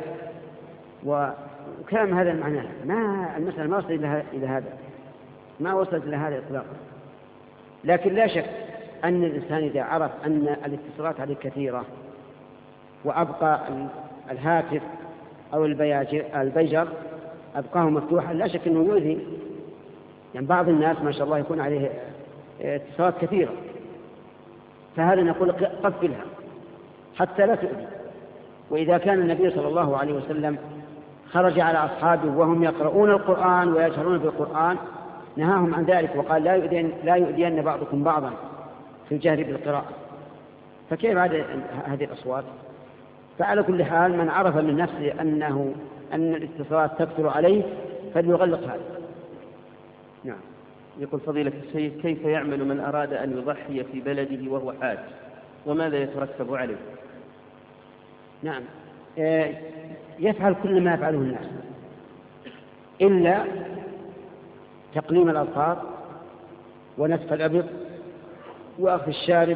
وكلام هذا المعنى. ما المسألة ما وصلت إلى هذا، ما وصلت إلى هذا إطلاقا. لكن لا شك أن الإنسان إذا عرف أن الاتصالات عليه كثيرة وأبقى الهاتف أو البيجر أبقاه مفتوحا، لا شك أنه يؤذي. يعني بعض الناس ما شاء الله يكون عليه اتصالات كثيرة، فهذا نقول قفلها حتى لا تؤذي. وإذا كان النبي صلى الله عليه وسلم خرج على أصحابه وهم يقرؤون القرآن ويجهرون بالقرآن نهاهم عن ذلك، وقال: لا يؤذين, لا يؤذين بعضكم بعضا في الجهر بالقراءة. فكيف هذه الأصوات؟ فعلى كل حال من عرف من نفسه أنه أن الاتصالات تكثر عليه فليغلق هذا.
نعم. يقول فضيلة الشيخ: كيف يعمل من أراد أن يضحي في بلده وهو حاج، وماذا يترتب عليه؟
نعم، يفعل كل ما يفعله الناس إلا تقليم الأظفار ونتف الأبط وأخذ الشارب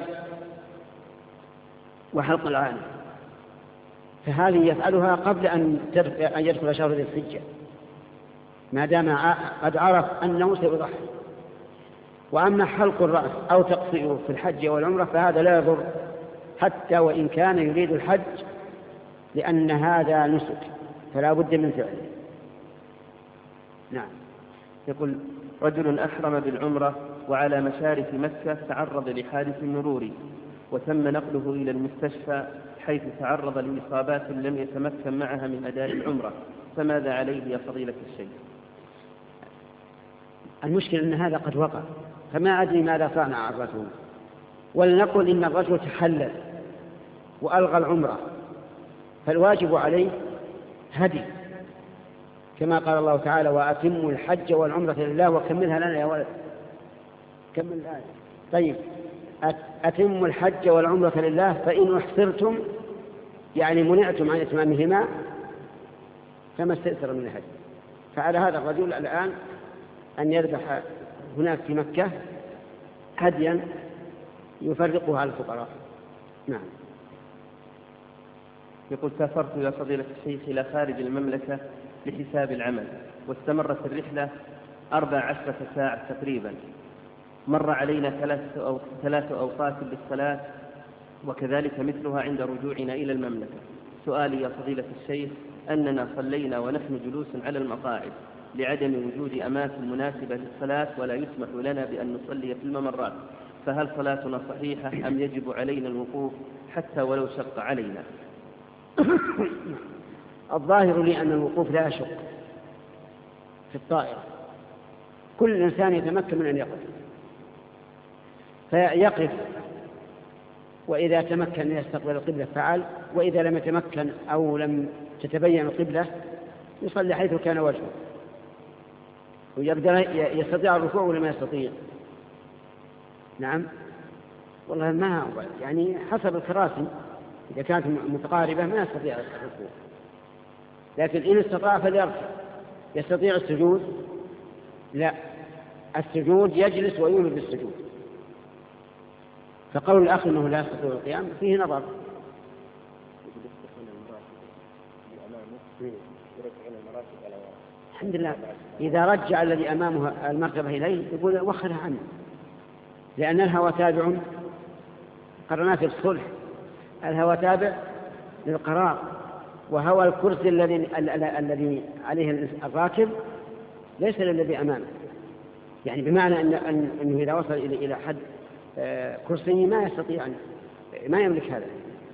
وحلق العانة، فهذه يفعلها قبل أن يدخل شهر ذي الحجة، ما دام قد عرف أنه سيضحي. وأما حلق الرأس أو تقصيره في الحج والعمرة فهذا لا يضر حتى وإن كان يريد الحج، لأن هذا نسك فلا بد من فعله.
نعم. يقول: رجل أحرم بالعمرة وعلى مشارف مكة تعرض لحادث مروري وتم نقله إلى المستشفى حيث تعرض لإصابات لم يتمكن معها من أداء العمرة، فماذا عليه يا فضيلة الشيخ؟
المشكلة أن هذا قد وقع، فما أدري ماذا صنع الرجل. ولنقل إن الرجل تحلل وألغى العمرة، فالواجب عليه هدي، كما قال الله تعالى: وأتموا الحج والعمرة لله وكملها لنا يا ولد. كمل الآية. طيب، أتموا الحج والعمرة لله، فإن احصرتم يعني منعتم عن إتمامهما فما استئثر من الهدي. فعلى هذا الرجل الآن أن يذبح هناك في مكة هديا يفرقه على الفقراء. نعم.
يقول: سافرت يا فضيلة الشيخ إلى خارج المملكة لحساب العمل، واستمرت الرحلة أربع عشرة ساعة تقريبا. مر علينا ثلاث أو ثلاث أوقات للصلاة وكذلك مثلها عند رجوعنا إلى المملكة. سؤالي يا فضيلة الشيخ: أننا صلينا ونحن جلوس على المقاعد لعدم وجود أماكن مناسبة للصلاة ولا يسمح لنا بأن نصلي في الممرات، فهل صلاتنا صحيحة أم يجب علينا الوقوف حتى ولو شق علينا؟
الظاهر لي أن الوقوف لا يشق في الطائرة، كل إنسان يتمكن من أن يقف فيقف، وإذا تمكن من يستقبل القبلة فعل، وإذا لم يتمكن أو لم تتبين القبلة يصلي حيث كان وجهه، ويقدر يستطيع الركوع ولا ما يستطيع. نعم، والله ما يعني حسب الكراسي، إذا كانت متقاربة ما يستطيع الركوع، لكن إن استطاع فليركع. يستطيع السجود؟ لا، السجود يجلس ويؤمن بالسجود، فقول الأخ أنه لا يستطيع القيام فيه نظر. الحمد لله، إذا رجع الذي أمامه المرتبة إليه يقول وخرها عنه، لأن الهوى تابع، قرنات الصلح، الهوى تابع للقرار، وهوى الكرسي الذي الذي عليه الراكب ليس للذي أمامه، يعني بمعنى أن أنه إذا وصل إلى حد كرسي ما يستطيع أن ما يملك هذا.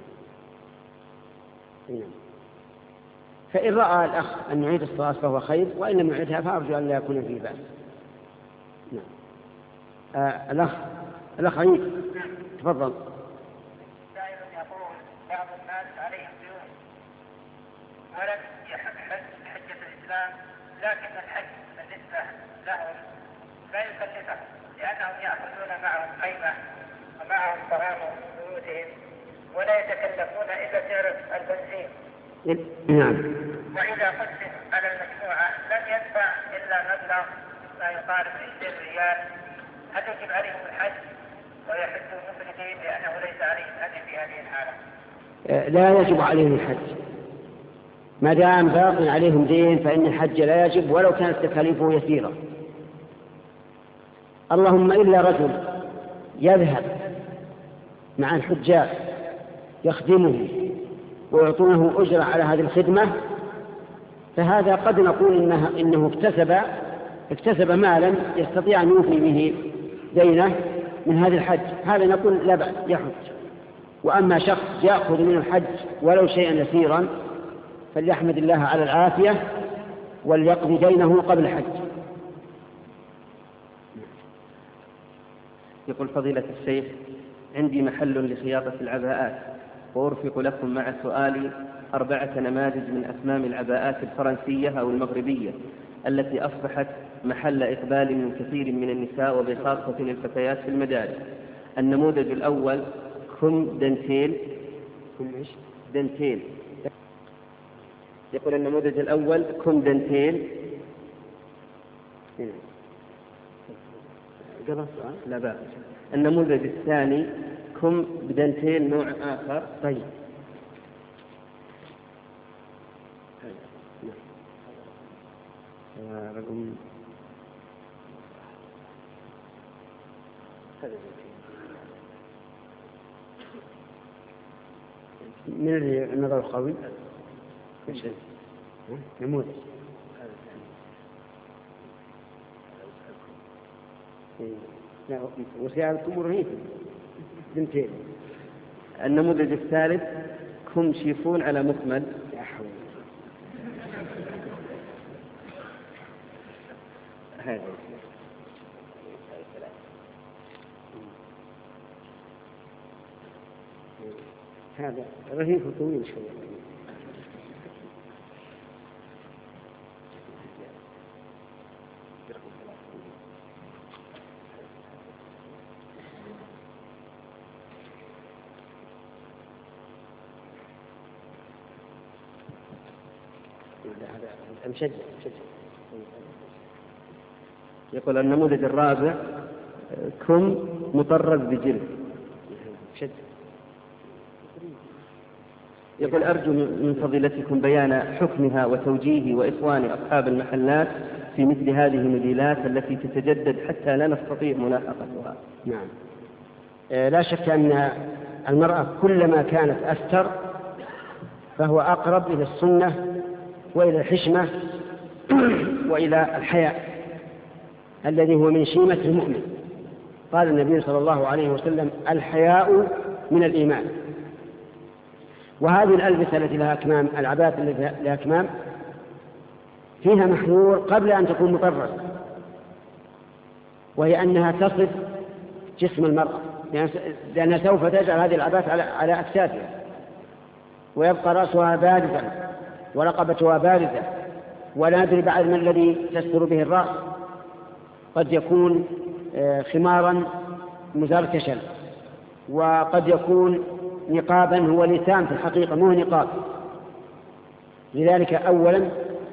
فإن رأى الأخ أن يعيد الصلاة فهو خير، وإن لم يعيدها فأرجو أن لا يكون فيه بأس. نعم. آه الأخ الأخ عيد تفضل.
سائل يقول بعض الناس عليهم ديون ولم يحج حجة الإسلام، لكن الحج بالنسبة لهم لا يكلفه لأنهم يأخذون معهم خيمة ومعهم طعام في بيوتهم ولا يتكلفون إلا سعر البنزين.
نعم.
وإذا قسم على المجموعة لم يدفع إلا مبلغ ما يقارب عشرين ريال، هل يجب عليهم الحج ويحجوا مفردين لأنه ليس عليهم هدي في هذه الحالة؟
لا يجب عليهم الحج ما دام باق عليهم دين، فإن الحج لا يجب ولو كانت تكاليفه يسيرة. اللهم إلا رجل يذهب مع الحجاج يخدمه ويعطونه أجرة على هذه الخدمة، فهذا قد نقول إنه, إنه اكتسب اكتسب مالا يستطيع أن يوفي به دينه من هذا الحج، هذا نقول لا بأس يحج. وأما شخص يأخذ من الحج ولو شيئا يسيرا فليحمد الله على العافية وليقضي دينه قبل الحج.
يقول فضيلة الشيخ: عندي محل لخياطة العباءات، وأرفق لكم مع سؤالي أربعة نماذج من أكمام العباءات الفرنسية أو المغربية التي أصبحت محل إقبال من كثير من النساء وبخاصة الفتيات في المدارس. النموذج الأول كم دنتيل. دنتيل. يقول النموذج الأول كم دنتيل. لا بأس. النموذج الثاني كم بدنتيل نوع آخر.
طيب. رقم من النظر القوي نموذج. وسيالكم رهيب بنتين.
النموذج الثالث كم شيفون على مكمل.
يا حول. هذا هذا رهيب طويل شوية. مشجع مشجع.
يقول النموذج الرابع كم مطرز بجلد.
مشجع.
يقول أرجو من فضيلتكم بيان حكمها وتوجيه وإخوان أصحاب المحلات في مثل هذه الموديلات التي تتجدد حتى لا نستطيع ملاحقتها.
نعم. لا شك أن المرأة كلما كانت أستر فهو أقرب إلى السنة وإلى الحشمة وإلى الحياء الذي هو من شيمة المؤمن. قال النبي صلى الله عليه وسلم: الحياء من الإيمان. وهذه الألبسة التي لها أكمام، العباءات التي لها أكمام، فيها محذور قبل أن تكون مطرز، وهي أنها تصف جسم المرأة، لأنها سوف تجعل هذه العباءات على أكتافها، ويبقى رأسها بارزا ورقبتها بارزة، ولا ندري بعد ما الذي تستر به الرأس، قد يكون خمارا مزركشا، وقد يكون نقابا هو لسان في الحقيقة مو نقاب. لذلك أولا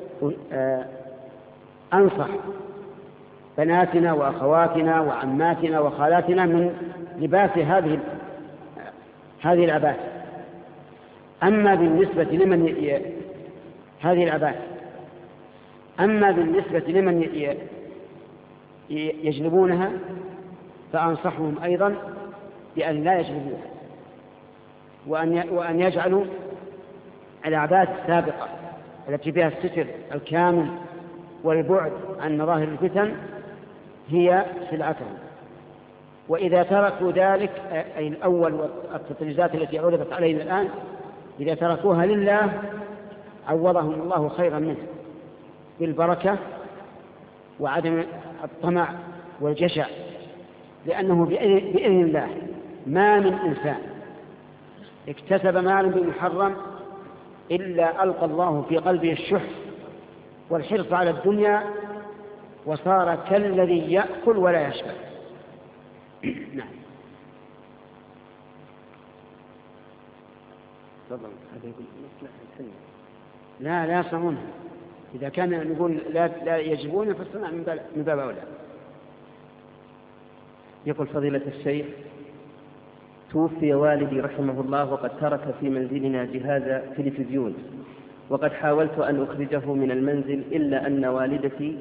أنصح بناتنا وأخواتنا وعماتنا وخالاتنا من لباس هذه هذه العباءات. أما بالنسبة لمن ي... هذه العباءات أما بالنسبة لمن ي... يجلبونها فأنصحهم أيضا بأن لا يجلبوها، وأن وأن يجعلوا العباءات السابقة التي فيها الستر الكامل والبعد عن مظاهر الفتن هي سلعتهم. وإذا تركوا ذلك أي الأول والتطريزات التي عرضت علينا الآن إذا تركوها لله عوضهم الله خيرا منه بالبركة وعدم الطمع والجشع، لأنه بإذن الله ما من إنسان اكتسب مالا بمحرم إلا ألقى الله في قلبه الشح والحرص على الدنيا وصار كالذي يأكل ولا يشبع. نعم. لا لا يصنعونها. إذا كان نقول لا, لا يجبون فالصنع من باب أولى.
يقول فضيلة الشيخ: توفي والدي رحمه الله وقد ترك في منزلنا جهاز تلفزيون، وقد حاولت أن أخرجه من المنزل إلا أن والدتي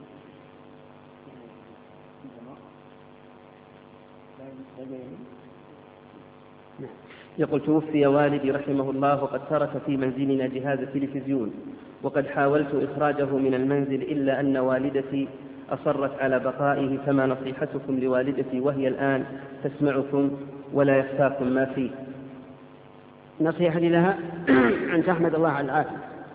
يقول توفي والدي رحمه الله وقد ترك في منزلنا جهاز تلفزيون، وقد حاولت إخراجه من المنزل إلا أن والدتي أصرت على بقائه، فما نصيحتكم لوالدتي وهي الآن تسمعكم ولا يخفاكم ما فيه؟
نصيحتي لها أن تحمد الله على العافية،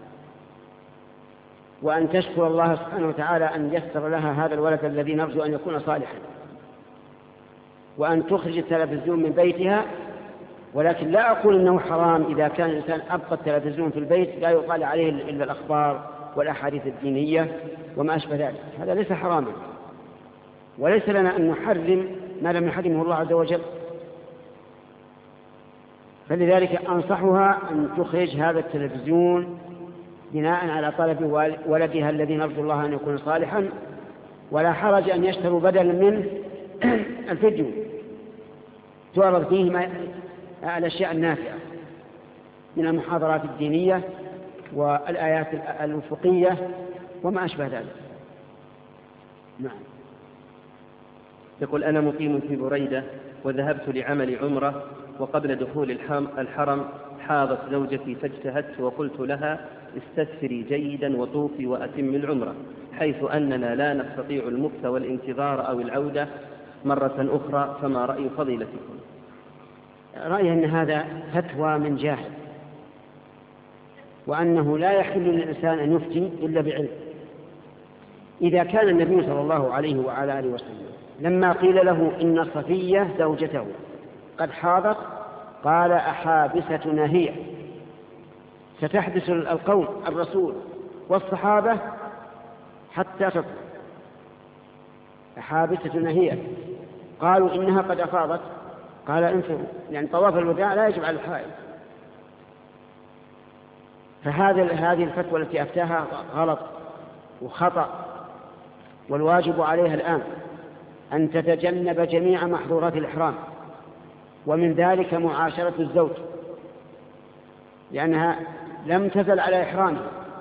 وأن تشكر الله سبحانه وتعالى أن يسر لها هذا الولد الذي نرجو أن يكون صالحا، وأن تخرج التلفزيون من بيتها. ولكن لا أقول إنه حرام إذا كان الإنسان أبقى التلفزيون في البيت لا يقال عليه إلا الأخبار والأحاديث الدينية وما أشبه ذلك، هذا ليس حراما، وليس لنا أن نحرم ما لم يحرمه الله عز وجل. فلذلك أنصحها أن تخرج هذا التلفزيون بناء على طلب ولدها الذي نرجو الله أن يكون صالحا، ولا حرج أن يشتروا بدلا منه الفيديو تعرض فيه ما الأشياء النافعة من المحاضرات الدينية والآيات الأفقية وما أشبه ذلك. نعم.
يقول: أنا مقيم في بريدة وذهبت لعمل عمرة، وقبل دخول الحرم حاضت زوجتي فاجتهدت وقلت لها: استثفري جيدا وطوفي وأتم العمرة، حيث أننا لا نستطيع المكث والانتظار أو العودة مرة أخرى، فما رأي فضيلتكم؟
رأيي أن هذا فتوى من جاهل، وأنه لا يحل للإنسان أن يفتي إلا بعلم. إذا كان النبي صلى الله عليه وعلى آله وسلم لما قيل له إن صفية زوجته قد حاضت قال: أحابستنا هي؟ ستحبس القوم الرسول والصحابة حتى تطلع. أحابستنا هي؟ قالوا إنها قد أفاضت. قال: انفروا، يعني طواف الوداع لا يجب على الحائض. فهذه هذه الفتوى التي أفتاها غلط وخطأ، والواجب عليها الآن أن تتجنب جميع محظورات الإحرام، ومن ذلك معاشرة الزوج، لأنها لم تزل على إحرامه،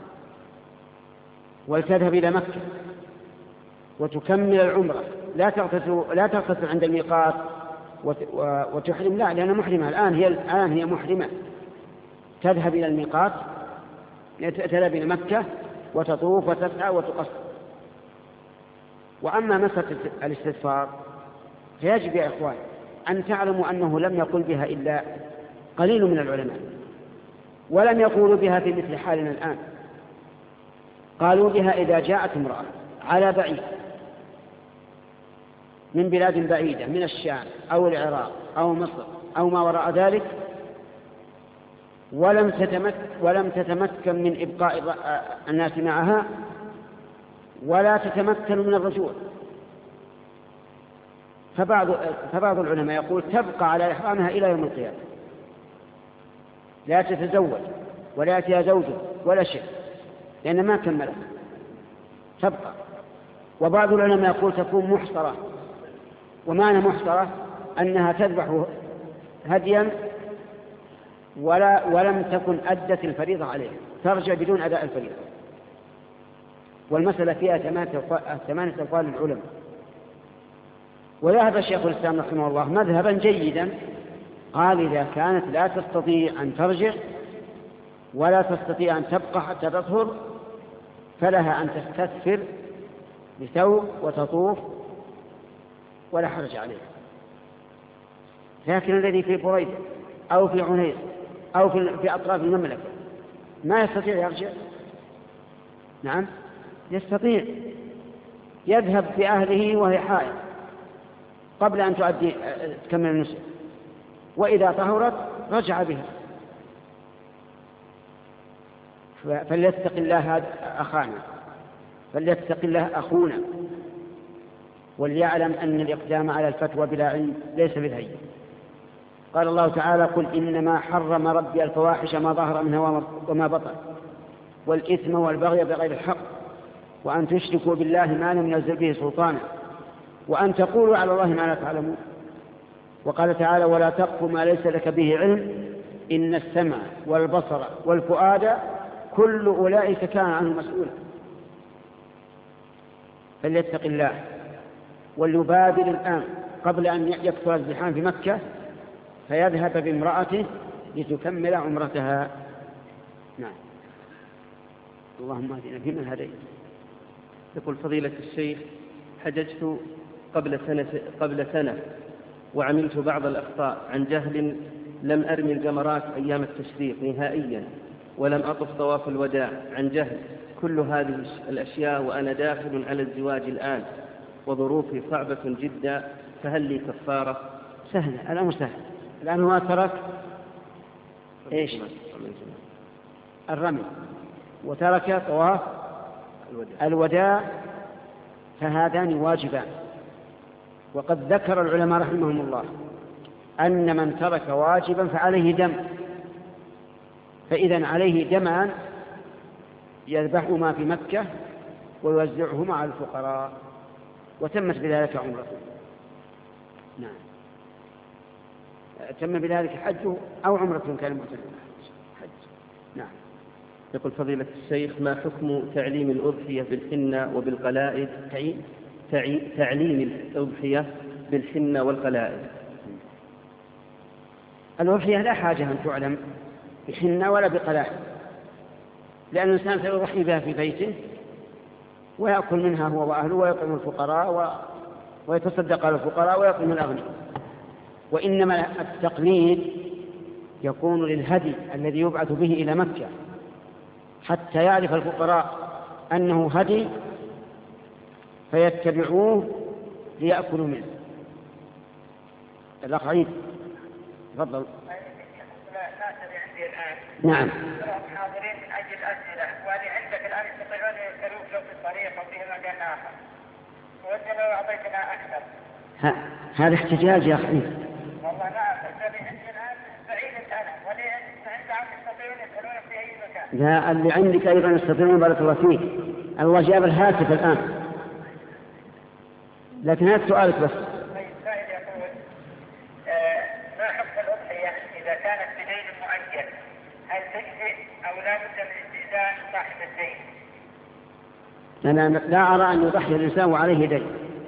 ولتذهب إلى مكة وتكمل العمرة، لا تغتسل لا تغتسل عند الميقات وتحرم، لا، لأنها محرمة الآن، هي الآن هي محرمة، تذهب إلى الميقات، تذهب إلى مكة وتطوف وتسعى وتقصر. وأما مسألة الاستغفار فيجب يا إخوان أن تعلموا أنه لم يقل بها إلا قليل من العلماء، ولم يقولوا بها في مثل حالنا الآن. قالوا بها إذا جاءت امرأة على بعيد من بلاد بعيدة من الشام أو العراق أو مصر أو ما وراء ذلك، ولم تتمكن, ولم تتمكن من إبقاء الناس معها، ولا تتمكن من الرجوع، فبعض, فبعض العلماء يقول تبقى على إحرامها إلى يوم القيامة، لا تتزوج ولا يأتيها زوجه ولا شيء، لأن ما كملت، تبقى. وبعض العلماء يقول تكون محصرة، ومعنى محصرة أنها تذبح هديا ولا ولم تكن أدت الفريضة عليه، ترجع بدون أداء الفريضة. والمسألة فيها ثمانية أقوال العلماء. وذهب الشيخ الإسلام رحمه الله مذهبا جيدا، قال إذا كانت لا تستطيع أن ترجع ولا تستطيع أن تبقى حتى تطهر فلها أن تستثفر بثوب وتطوف ولا حرج عليه. لكن الذي في بريدة أو في عنيز أو في, في أطراف المملكة ما يستطيع يرجع. نعم يستطيع، يذهب بأهله وهي حائض قبل أن تؤدي تكمل النسك، وإذا طهرت رجع بها. فليتق الله هذا أخانا، فليتق الله أخونا، وليعلم أن الإقدام على الفتوى بلا علم ليس بالهين. قال الله تعالى: قل إنما حرم ربي الفواحش ما ظهر منها وما بطن والإثم والبغي بغير الحق وأن تشركوا بالله ما لم ينزل به سلطانا وأن تقولوا على الله ما لا تعلمون. وقال تعالى: ولا تقف ما ليس لك به علم إن السمع والبصر والفؤاد كل أولئك كان عنه مسؤولا. فليتق الله وليبادر الآن قبل أن يكثر الزحام في مكة فيذهب بامرأته لتكمل عمرتها. نعم. اللهم اهدنا فيمن هديت.
يقول فضيلة الشيخ: حججت قبل سنة, قبل سنة وعملت بعض الأخطاء عن جهل، لم أرمي الجمرات أيام التشريق نهائيا، ولم أطف طواف الوداع عن جهل. كل هذه الأشياء وأنا داخل على الزواج الآن وظروفي صعبة جدا، فهل لي كفارة؟
سهل، الأمر سهل. الآن هو ترك إيش؟ الرمي وترك طواف الوداع، فهذان واجبان. وقد ذكر العلماء رحمهم الله أن من ترك واجبا فعليه دم، فإذا عليه دمان يذبحهما في مكة ويوزعهما على الفقراء، وتمت بذلك عمرته. نعم، تم بذلك حجه أو عمرة كان معتمرا حج. نعم.
يقول فضيلة الشيخ: ما حكم تعليم الأضحية بالحنة وبالقلائد؟ تعليم الأضحية بالحنة والقلائد.
الأضحية لا حاجة أن تعلم بحنة ولا بقلائد، لأن الإنسان سيضحي بها في بيته ويأكل منها هو وأهله ويطعم الفقراء و... ويتصدق على الفقراء ويطعم الأغنياء. وإنما التقليد يكون للهدي الذي يبعث به إلى مكة حتى يعرف الفقراء أنه هدي فيتبعوه ليأكلوا منه. الأخ عيد تفضل. نعم.
حاضرين من أجل الأسئلة، وأنا عندك الآن يستطيعون يسألوك لو في الطريق أو في مكان آخر، وأنت لو أعطيتنا أكثر.
هذا احتجاج يا أخي.
والله نعم، الذي عندي الآن بعيد أنا، واللي عند عم يستطيعون يسألون في أي مكان.
لا، اللي عندك أيضا يستطيعون، بارك الله فيك. الله جاب الهاتف الآن، لكن هذا سؤالك بس.
السائل يقول: آه ما حكم الأضحية إذا كانت بدين مؤجل؟ هل تجزئ أو لا بد من استئذان صاحب الدين؟
أنا لا أرى أن يضحي الإنسان وعليه دين،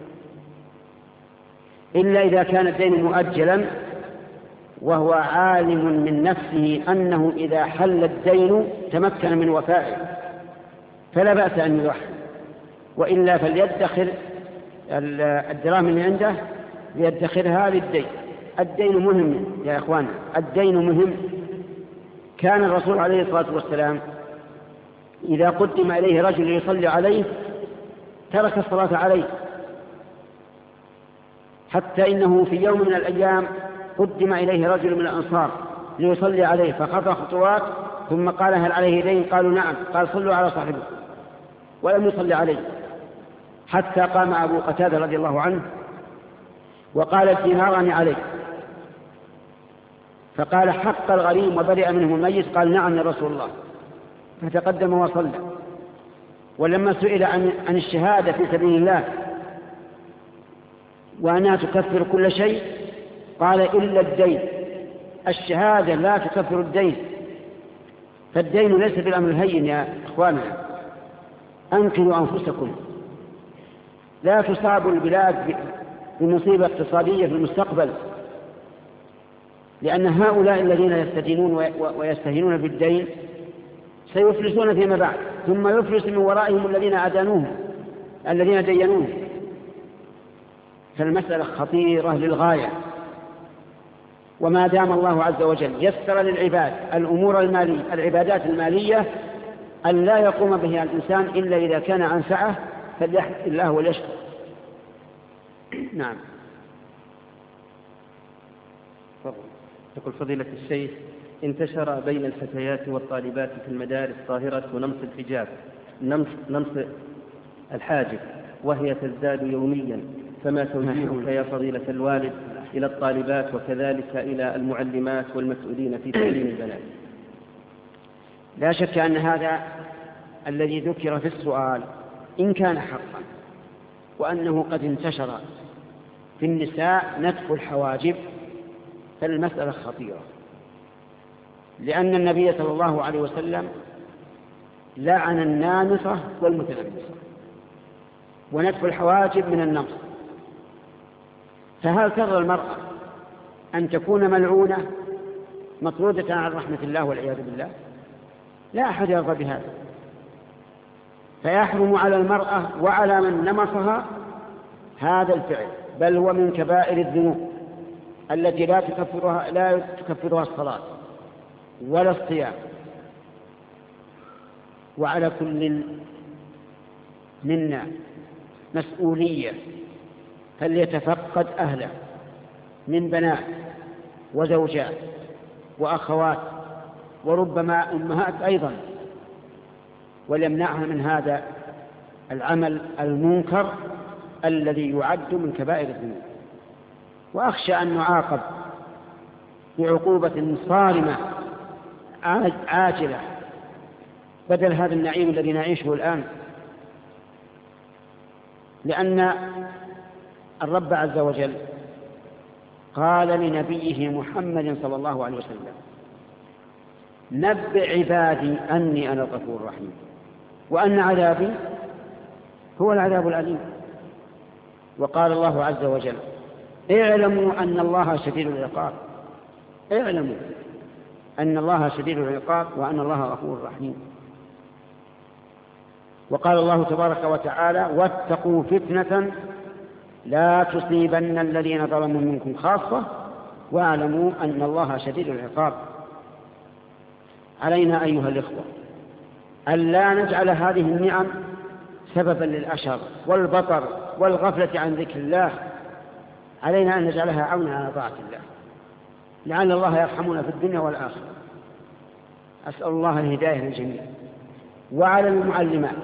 إلا إذا كان الدين مؤجلا وهو عالم من نفسه أنه إذا حل الدين تمكن من وفائه فلا بأس أن يضحي، وإلا فليدخر الدراهم اللي عنده ليدخرها للدين. الدين مهم يا إخوان، الدين مهم. كان الرسول عليه الصلاة والسلام إذا قدم إليه رجل يصلي عليه ترك الصلاة عليه، حتى إنه في يوم من الأيام قدم إليه رجل من الأنصار ليصلي عليه فخطى خطوات ثم قال: هل عليه دين؟ قالوا: نعم. قال: صلوا على صاحبه، ولم يصلي عليه، حتى قام أبو قتادة رضي الله عنه وقال: الديناران عليه. فقال: حق الغريم وبرئ منه الميت؟ قال: نعم يا رسول الله. فتقدم وصلى. ولما سئل عن عن الشهادة في سبيل الله وأنها تكفر كل شيء قال: إلا الدين. الشهادة لا تكفر الدين، فالدين ليس بالأمر الهين يا إخواننا. أنقذوا أنفسكم، لا تصاب البلاد بمصيبة اقتصادية في المستقبل، لأن هؤلاء الذين يستدينون ويستهينون بالدين سيفلسون فيما بعد، ثم يفلس من ورائهم الذين أدانوهم الذين دينوهم. فالمسألة خطيرة للغاية، وما دام الله عز وجل يسر للعباد الأمور المالية العبادات المالية أن لا يقوم بها الإنسان إلا إذا كان عن سعة فليحمد الله وليشكر. نعم.
يقول فضيلة الشيخ: انتشر بين الفتيات والطالبات في المدارس ظاهرة نمص الحجاب نمص, نمص الحاجب وهي تزداد يوميا، فما توجيهك يا فضيلة الوالد إلى الطالبات وكذلك إلى المعلمات والمسؤولين في تعليم البنات؟
لا شك أن هذا الذي ذكر في السؤال إن كان حقا وأنه قد انتشر في النساء نتف الحواجب فالمسألة خطيرة، لأن النبي صلى الله عليه وسلم لعن النامصة والمتنمصة، ونتف الحواجب من النمص. فهل ترى المرأة أن تكون ملعونة مطرودة عن رحمة الله والعياذ بالله؟ لا أحد يرضى بهذا. فيحرم على المرأة وعلى من نمصها هذا الفعل، بل هو من كبائر الذنوب التي لا تكفرها لا تكفرها الصلاة ولا الصيام. وعلى كل منا مسؤولية فليتفقد أهله من بنات وزوجات وأخوات وربما أمهات أيضا، وليمنعها من هذا العمل المنكر الذي يعد من كبائر الذنوب. وأخشى أن نعاقب بعقوبة صارمة عاجلة بدل هذا النعيم الذي نعيشه الآن، لأن الرب عز وجل قال لنبيه محمد صلى الله عليه وسلم: نبئ عبادي أني أنا الغفور الرحيم وأن عذابي هو العذاب الأليم. وقال الله عز وجل: اعلموا أن الله شديد العقاب، اعلموا أن الله شديد العقاب وأن الله غفور رحيم. وقال الله تبارك وتعالى: واتقوا فتنة لا تصيبن الذين ظلموا منكم خاصة واعلموا أن الله شديد العقاب. علينا أيها الإخوة أن لا نجعل هذه النعم سببا للأشر والبطر والغفلة عن ذكر الله، علينا أن نجعلها عونا على طاعة الله، لعل الله يرحمنا في الدنيا والآخرة. أسأل الله الهداية للجميع. وعلى المعلمات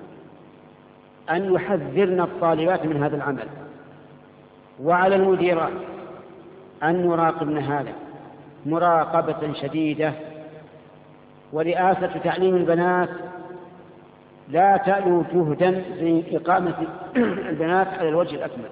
أن يحذرن الطالبات من هذا العمل، وعلى المديرات أن نراقبن هذا مراقبة شديدة. ورئاسة تعليم البنات لا تألو جهدا في إقامة البنات على الوجه الأكمل،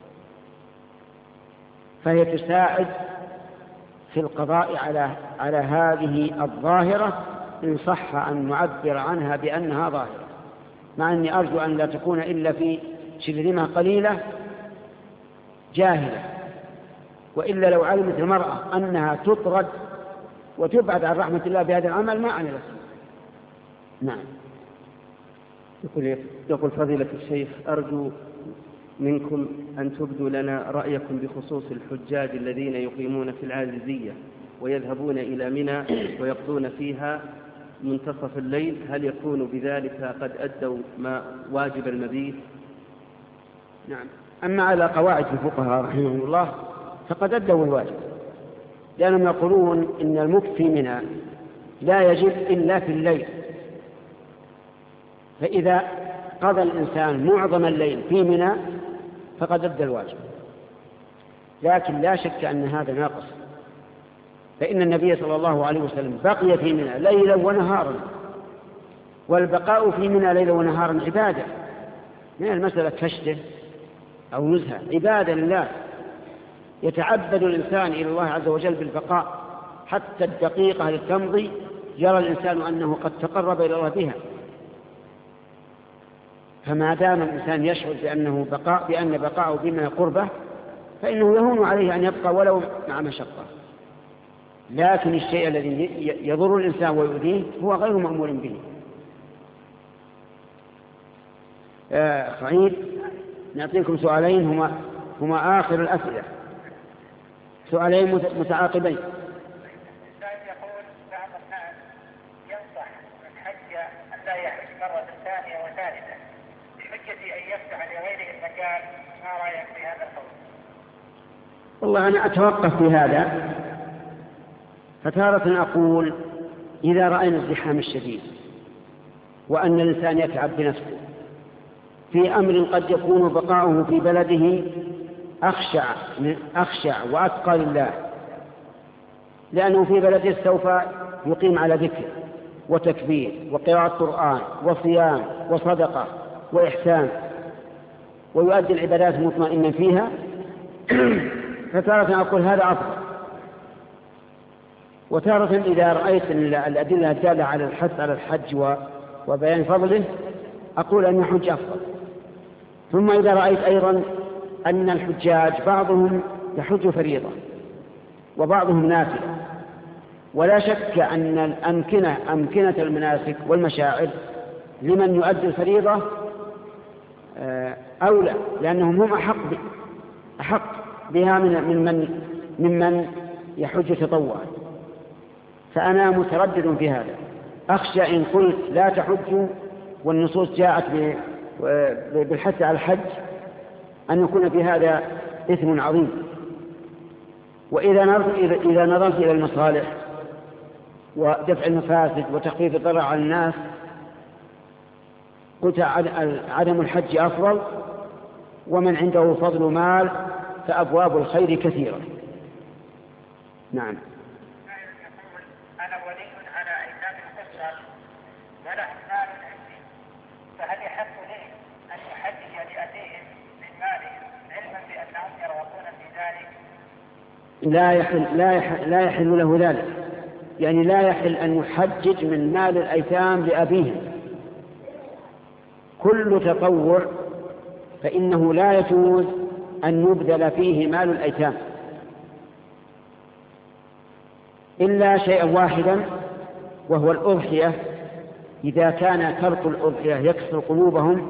فهي تساعد في القضاء على على هذه الظاهرة إن صح أن نعبر عنها بأنها ظاهرة، مع أني أرجو أن لا تكون إلا في شرذمة قليلة جاهلة، وإلا لو علمت المرأة أنها تطرد وتبعد عن رحمة الله بهذا العمل ما عملت. نعم.
يقول, يقول فضيلة الشيخ: أرجو منكم أن تبدوا لنا رأيكم بخصوص الحجاج الذين يقيمون في العازيزية ويذهبون إلى منى ويقضون فيها منتصف الليل، هل يكون بذلك قد أدوا ما واجب المبيت؟
نعم. أما على قواعد الفقهاء رحمهم الله فقد أدوا الواجب، لأنهم يقولون إن المكث في منى لا يجب إلا في الليل، فإذا قضى الإنسان معظم الليل في منى فقد أدى الواجب. لكن لا شك أن هذا ناقص، فإن النبي صلى الله عليه وسلم بقي في منى ليلا ونهارا، والبقاء في منى ليلا ونهارا عبادة، من المسألة كشته أو نزهة، عبادة لله يتعبد الإنسان إلى الله عز وجل بالبقاء حتى الدقيقة للتمضي يرى الإنسان أنه قد تقرب إلى الله بها. فما دام الإنسان يشعر بأنه بقاء بأن بقاءه بما قربه فإنه يهون عليه أن يبقى ولو مع مشقة. لكن الشيء الذي يضر الإنسان ويؤذيه هو غير مأمور به. آه صحيح. نعطيكم سؤالين هما, هما آخر الأسئلة. سؤالين متعاقبين.
السائل يقول بعض الناس ينصح من حج أن لا يحج مرة ثانية وثالثة بحجة أن يفتح لغيره المجال، ما رأيك في هذا القول؟
والله أنا أتوقف في هذا، فتارة أقول إذا رأينا الزحام الشديد وأن الإنسان يتعب بنفسه في أمر قد يكون بقاؤه في بلده أخشع, أخشع وأتقى لله، لأنه في بلده سوف يقيم على ذكر وتكبير وقراءة قرآن وصيام وصدقة وإحسان ويؤدي العبادات مطمئنا فيها، فتارة أقول هذا أفضل، وتارة إذا رأيت الأدلة الدالة على الحث على الحج وبيان فضله أقول أن الحج أفضل. ثم إذا رأيت أيضا أن الحجاج بعضهم يحج فريضة وبعضهم نافلة، ولا شك أن الأمكنة أمكنة المناسك والمشاعر لمن يؤدي الفريضة أولى، لأنهم هم أحق أحق بها من من ممن يحج تطوعا. فأنا متردد في هذا، أخشى إن قلت لا تحجوا والنصوص جاءت بالحث على الحج أن يكون في هذا إثم عظيم. وإذا نظرت إذا نظرت إلى المصالح ودفع المفاسد وتخفيف الضرر على الناس قلت عدم الحج أفضل، ومن عنده فضل مال فأبواب الخير كثيرة. نعم.
أنا ولي على أيتام الأسر ولهم مال عندي، فهل يحق لي أن أحجج لأبيهم من مالهم علما بأنهم يرغبون في ذلك؟
لا يحل, لا يحل, لا يحل له ذلك، يعني لا يحل أن يحجج من مال الأيتام لأبيهم. كل تطوع فإنه لا يجوز أن يبذل فيه مال الأيتام إلا شيئا واحدا، وهو الأضحية. إذا كان ترك الأضحية يكسر قلوبهم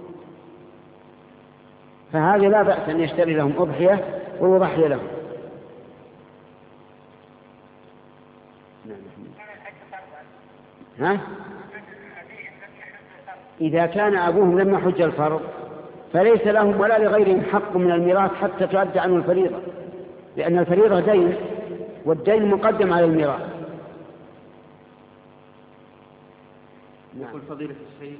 فهذا لا بأس أن يشتري لهم أضحية ويضحي لهم. ها؟ إذا كان أبوهم لم يحج الفرض فليس لهم ولا لغيرهم حق من الميراث حتى تؤدى عنه الفريضة، لأن الفريضة دين والدين مقدم على الميراث.
يقول فضيلة الشيخ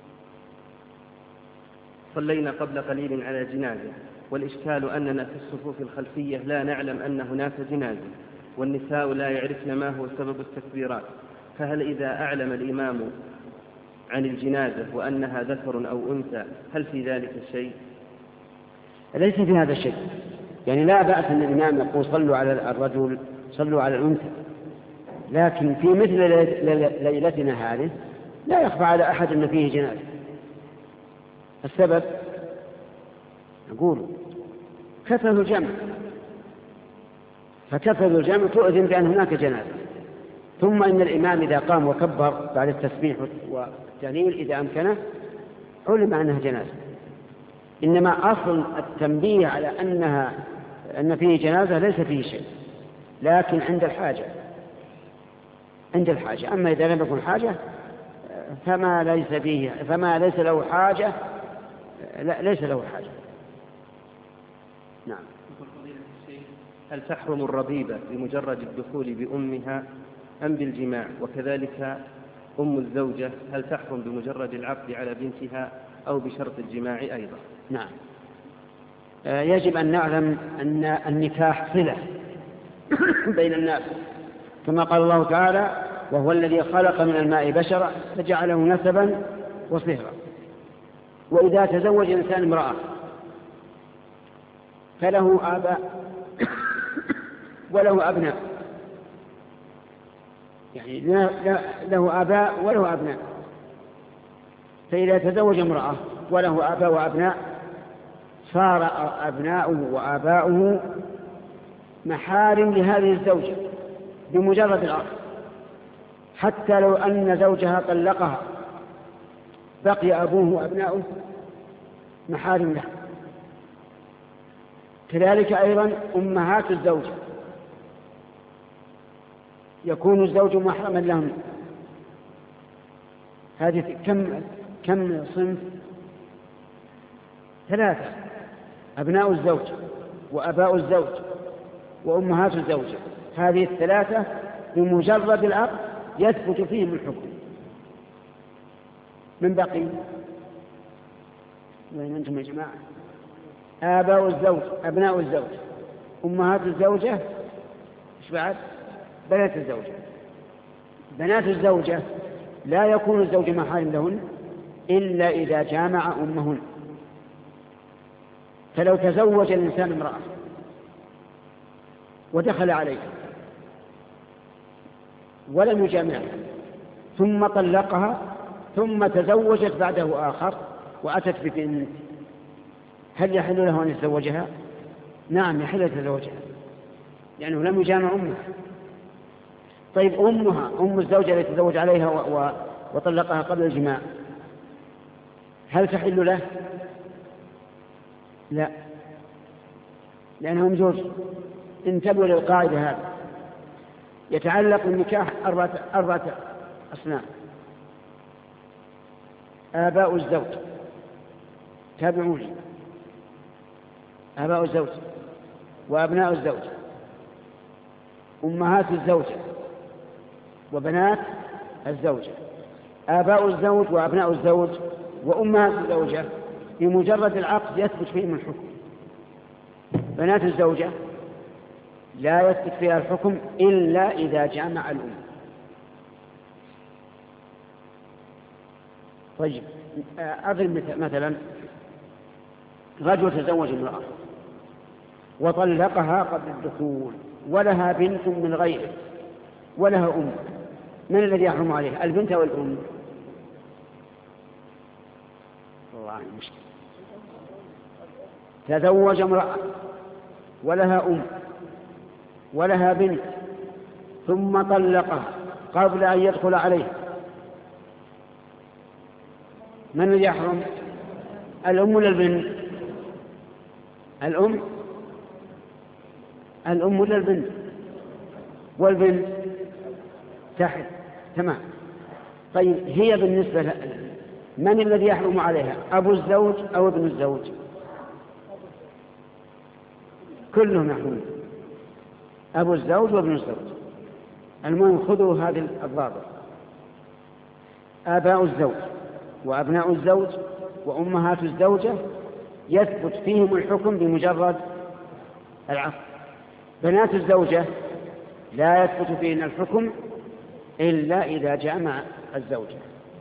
صلينا قبل قليل على جنازة، والإشكال أننا في الصفوف الخلفية لا نعلم أن هناك جنازة، والنساء لا يعرفن ما هو سبب التكبيرات، فهل إذا أعلم الإمام عن الجنازة وأنها ذكر أو أنثى هل في ذلك شيء؟
ليس في هذا شيء، يعني لا بأس أن الإمام يقول صلوا على الرجل صلوا على الأنثى، لكن في مثل ليلتنا هذه لا يخفى على أحد أن فيه جنازة. السبب نقول كثرة الجمع، فكثرة الجمع تؤذن بأن هناك جنازة. ثم إن الإمام إذا قام وكبر بعد التسبيح والتهليل إذا أمكنه علم أنها جنازة. إنما أصل التنبيه على أنها أن فيه جنازة ليس فيه شيء، لكن عند الحاجة عند الحاجة. أما إذا لم يكن حاجة فما ليس فيه فما ليس له حاجة لا ليس له حاجة. نعم.
هل تحرم الربيبة بمجرد الدخول بأمها أم بالجماع؟ وكذلك أم الزوجة هل تحرم بمجرد العقد على بنتها أو بشرط الجماع أيضا؟
نعم. يجب أن نعلم أن النكاح صلة بين الناس، كما قال الله تعالى وهو الذي خلق من الماء بشرا فجعله نسبا وصهرا. وإذا تزوج إنسان امرأة فله آباء وله أبناء، يعني له آباء وله أبناء. فإذا تزوج امرأة وله آباء وأبناء صار أبناؤه وآباؤه محارم لهذه الزوجة بمجرد العقد، حتى لو أن زوجها طلقها بقي أبوه وأبناؤه محارم له. كذلك أيضا أمهات الزوجة يكون الزوج محرما لهم. هذه كم كم صنف؟ ثلاثة: أبناء الزوج وأباء الزوج وأمهات الزوجة. هذه الثلاثة بمجرد العقد يثبت فيهم الحكم. من بقي؟ وين أنتم يا جماعة؟ آباء الزوج، أبناء الزوج، أمهات الزوجة، إيش بعد؟ بنات الزوجة. بنات الزوجة لا يكون الزوج محارم لهن إلا إذا جامع أمهن. فلو تزوج الإنسان امرأة ودخل عليها ولم يجامعها ثم طلقها ثم تزوجت بعده آخر وأتت ببنت، هل يحل له أن يتزوجها؟ نعم يحل يتزوجها لأنه لم يجامع أمها. طيب أمها، أم الزوجة التي تزوج عليها و... و... وطلقها قبل الجماع، هل تحل له؟ لا، لأنهم زوج. انتبهوا للقاعدة هذه. يتعلق بالنكاح أربعة, أربعة أصناف: آباء الزوج، تابعوني، آباء الزوج وأبناء الزوج، أمهات الزوجة وبنات الزوجة. آباء الزوج وأبناء الزوج وأمهات الزوجة بمجرد العقد يثبت فيهم الحكم. بنات الزوجة لا يثبت فيها الحكم إلا إذا جامع الأم. طيب أضرب مثلا: رجل تزوج امرأة وطلقها قبل الدخول ولها بنت من غيره ولها أم، من الذي يحرم عليها، البنت أو الأم؟ والله مشكلة. تزوج امرأة ولها أم ولها بنت ثم طلقها قبل أن يدخل عليها، من الذي يحرم، الأم ولا البنت؟ الأم الأم ولا البنت؟ والبنت تحت. تمام. طيب هي بالنسبة ل... من الذي يحرم عليها، أبو الزوج أو ابن الزوج؟ كلهم يحرمون، أبو الزوج وابن الزوج. المهم خذوا هذه الضابط: آباء الزوج وأبناء الزوج وأمهات الزوجة يثبت فيهم الحكم بمجرد العقد. بنات الزوجة لا يثبت فيهن الحكم إلا إذا جامع الزوجة.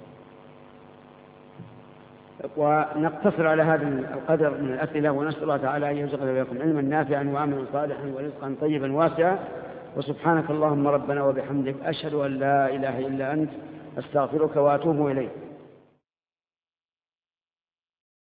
ونقتصر على هذا القدر من الأسئلة، ونسأل الله تعالى أن يرزقنا وإياكم علما نافعا وعملا صالحا ورزقا طيبا واسعا. وسبحانك اللهم ربنا وبحمدك، أشهد أن لا إله إلا أنت، أستغفرك وأتوب إليك.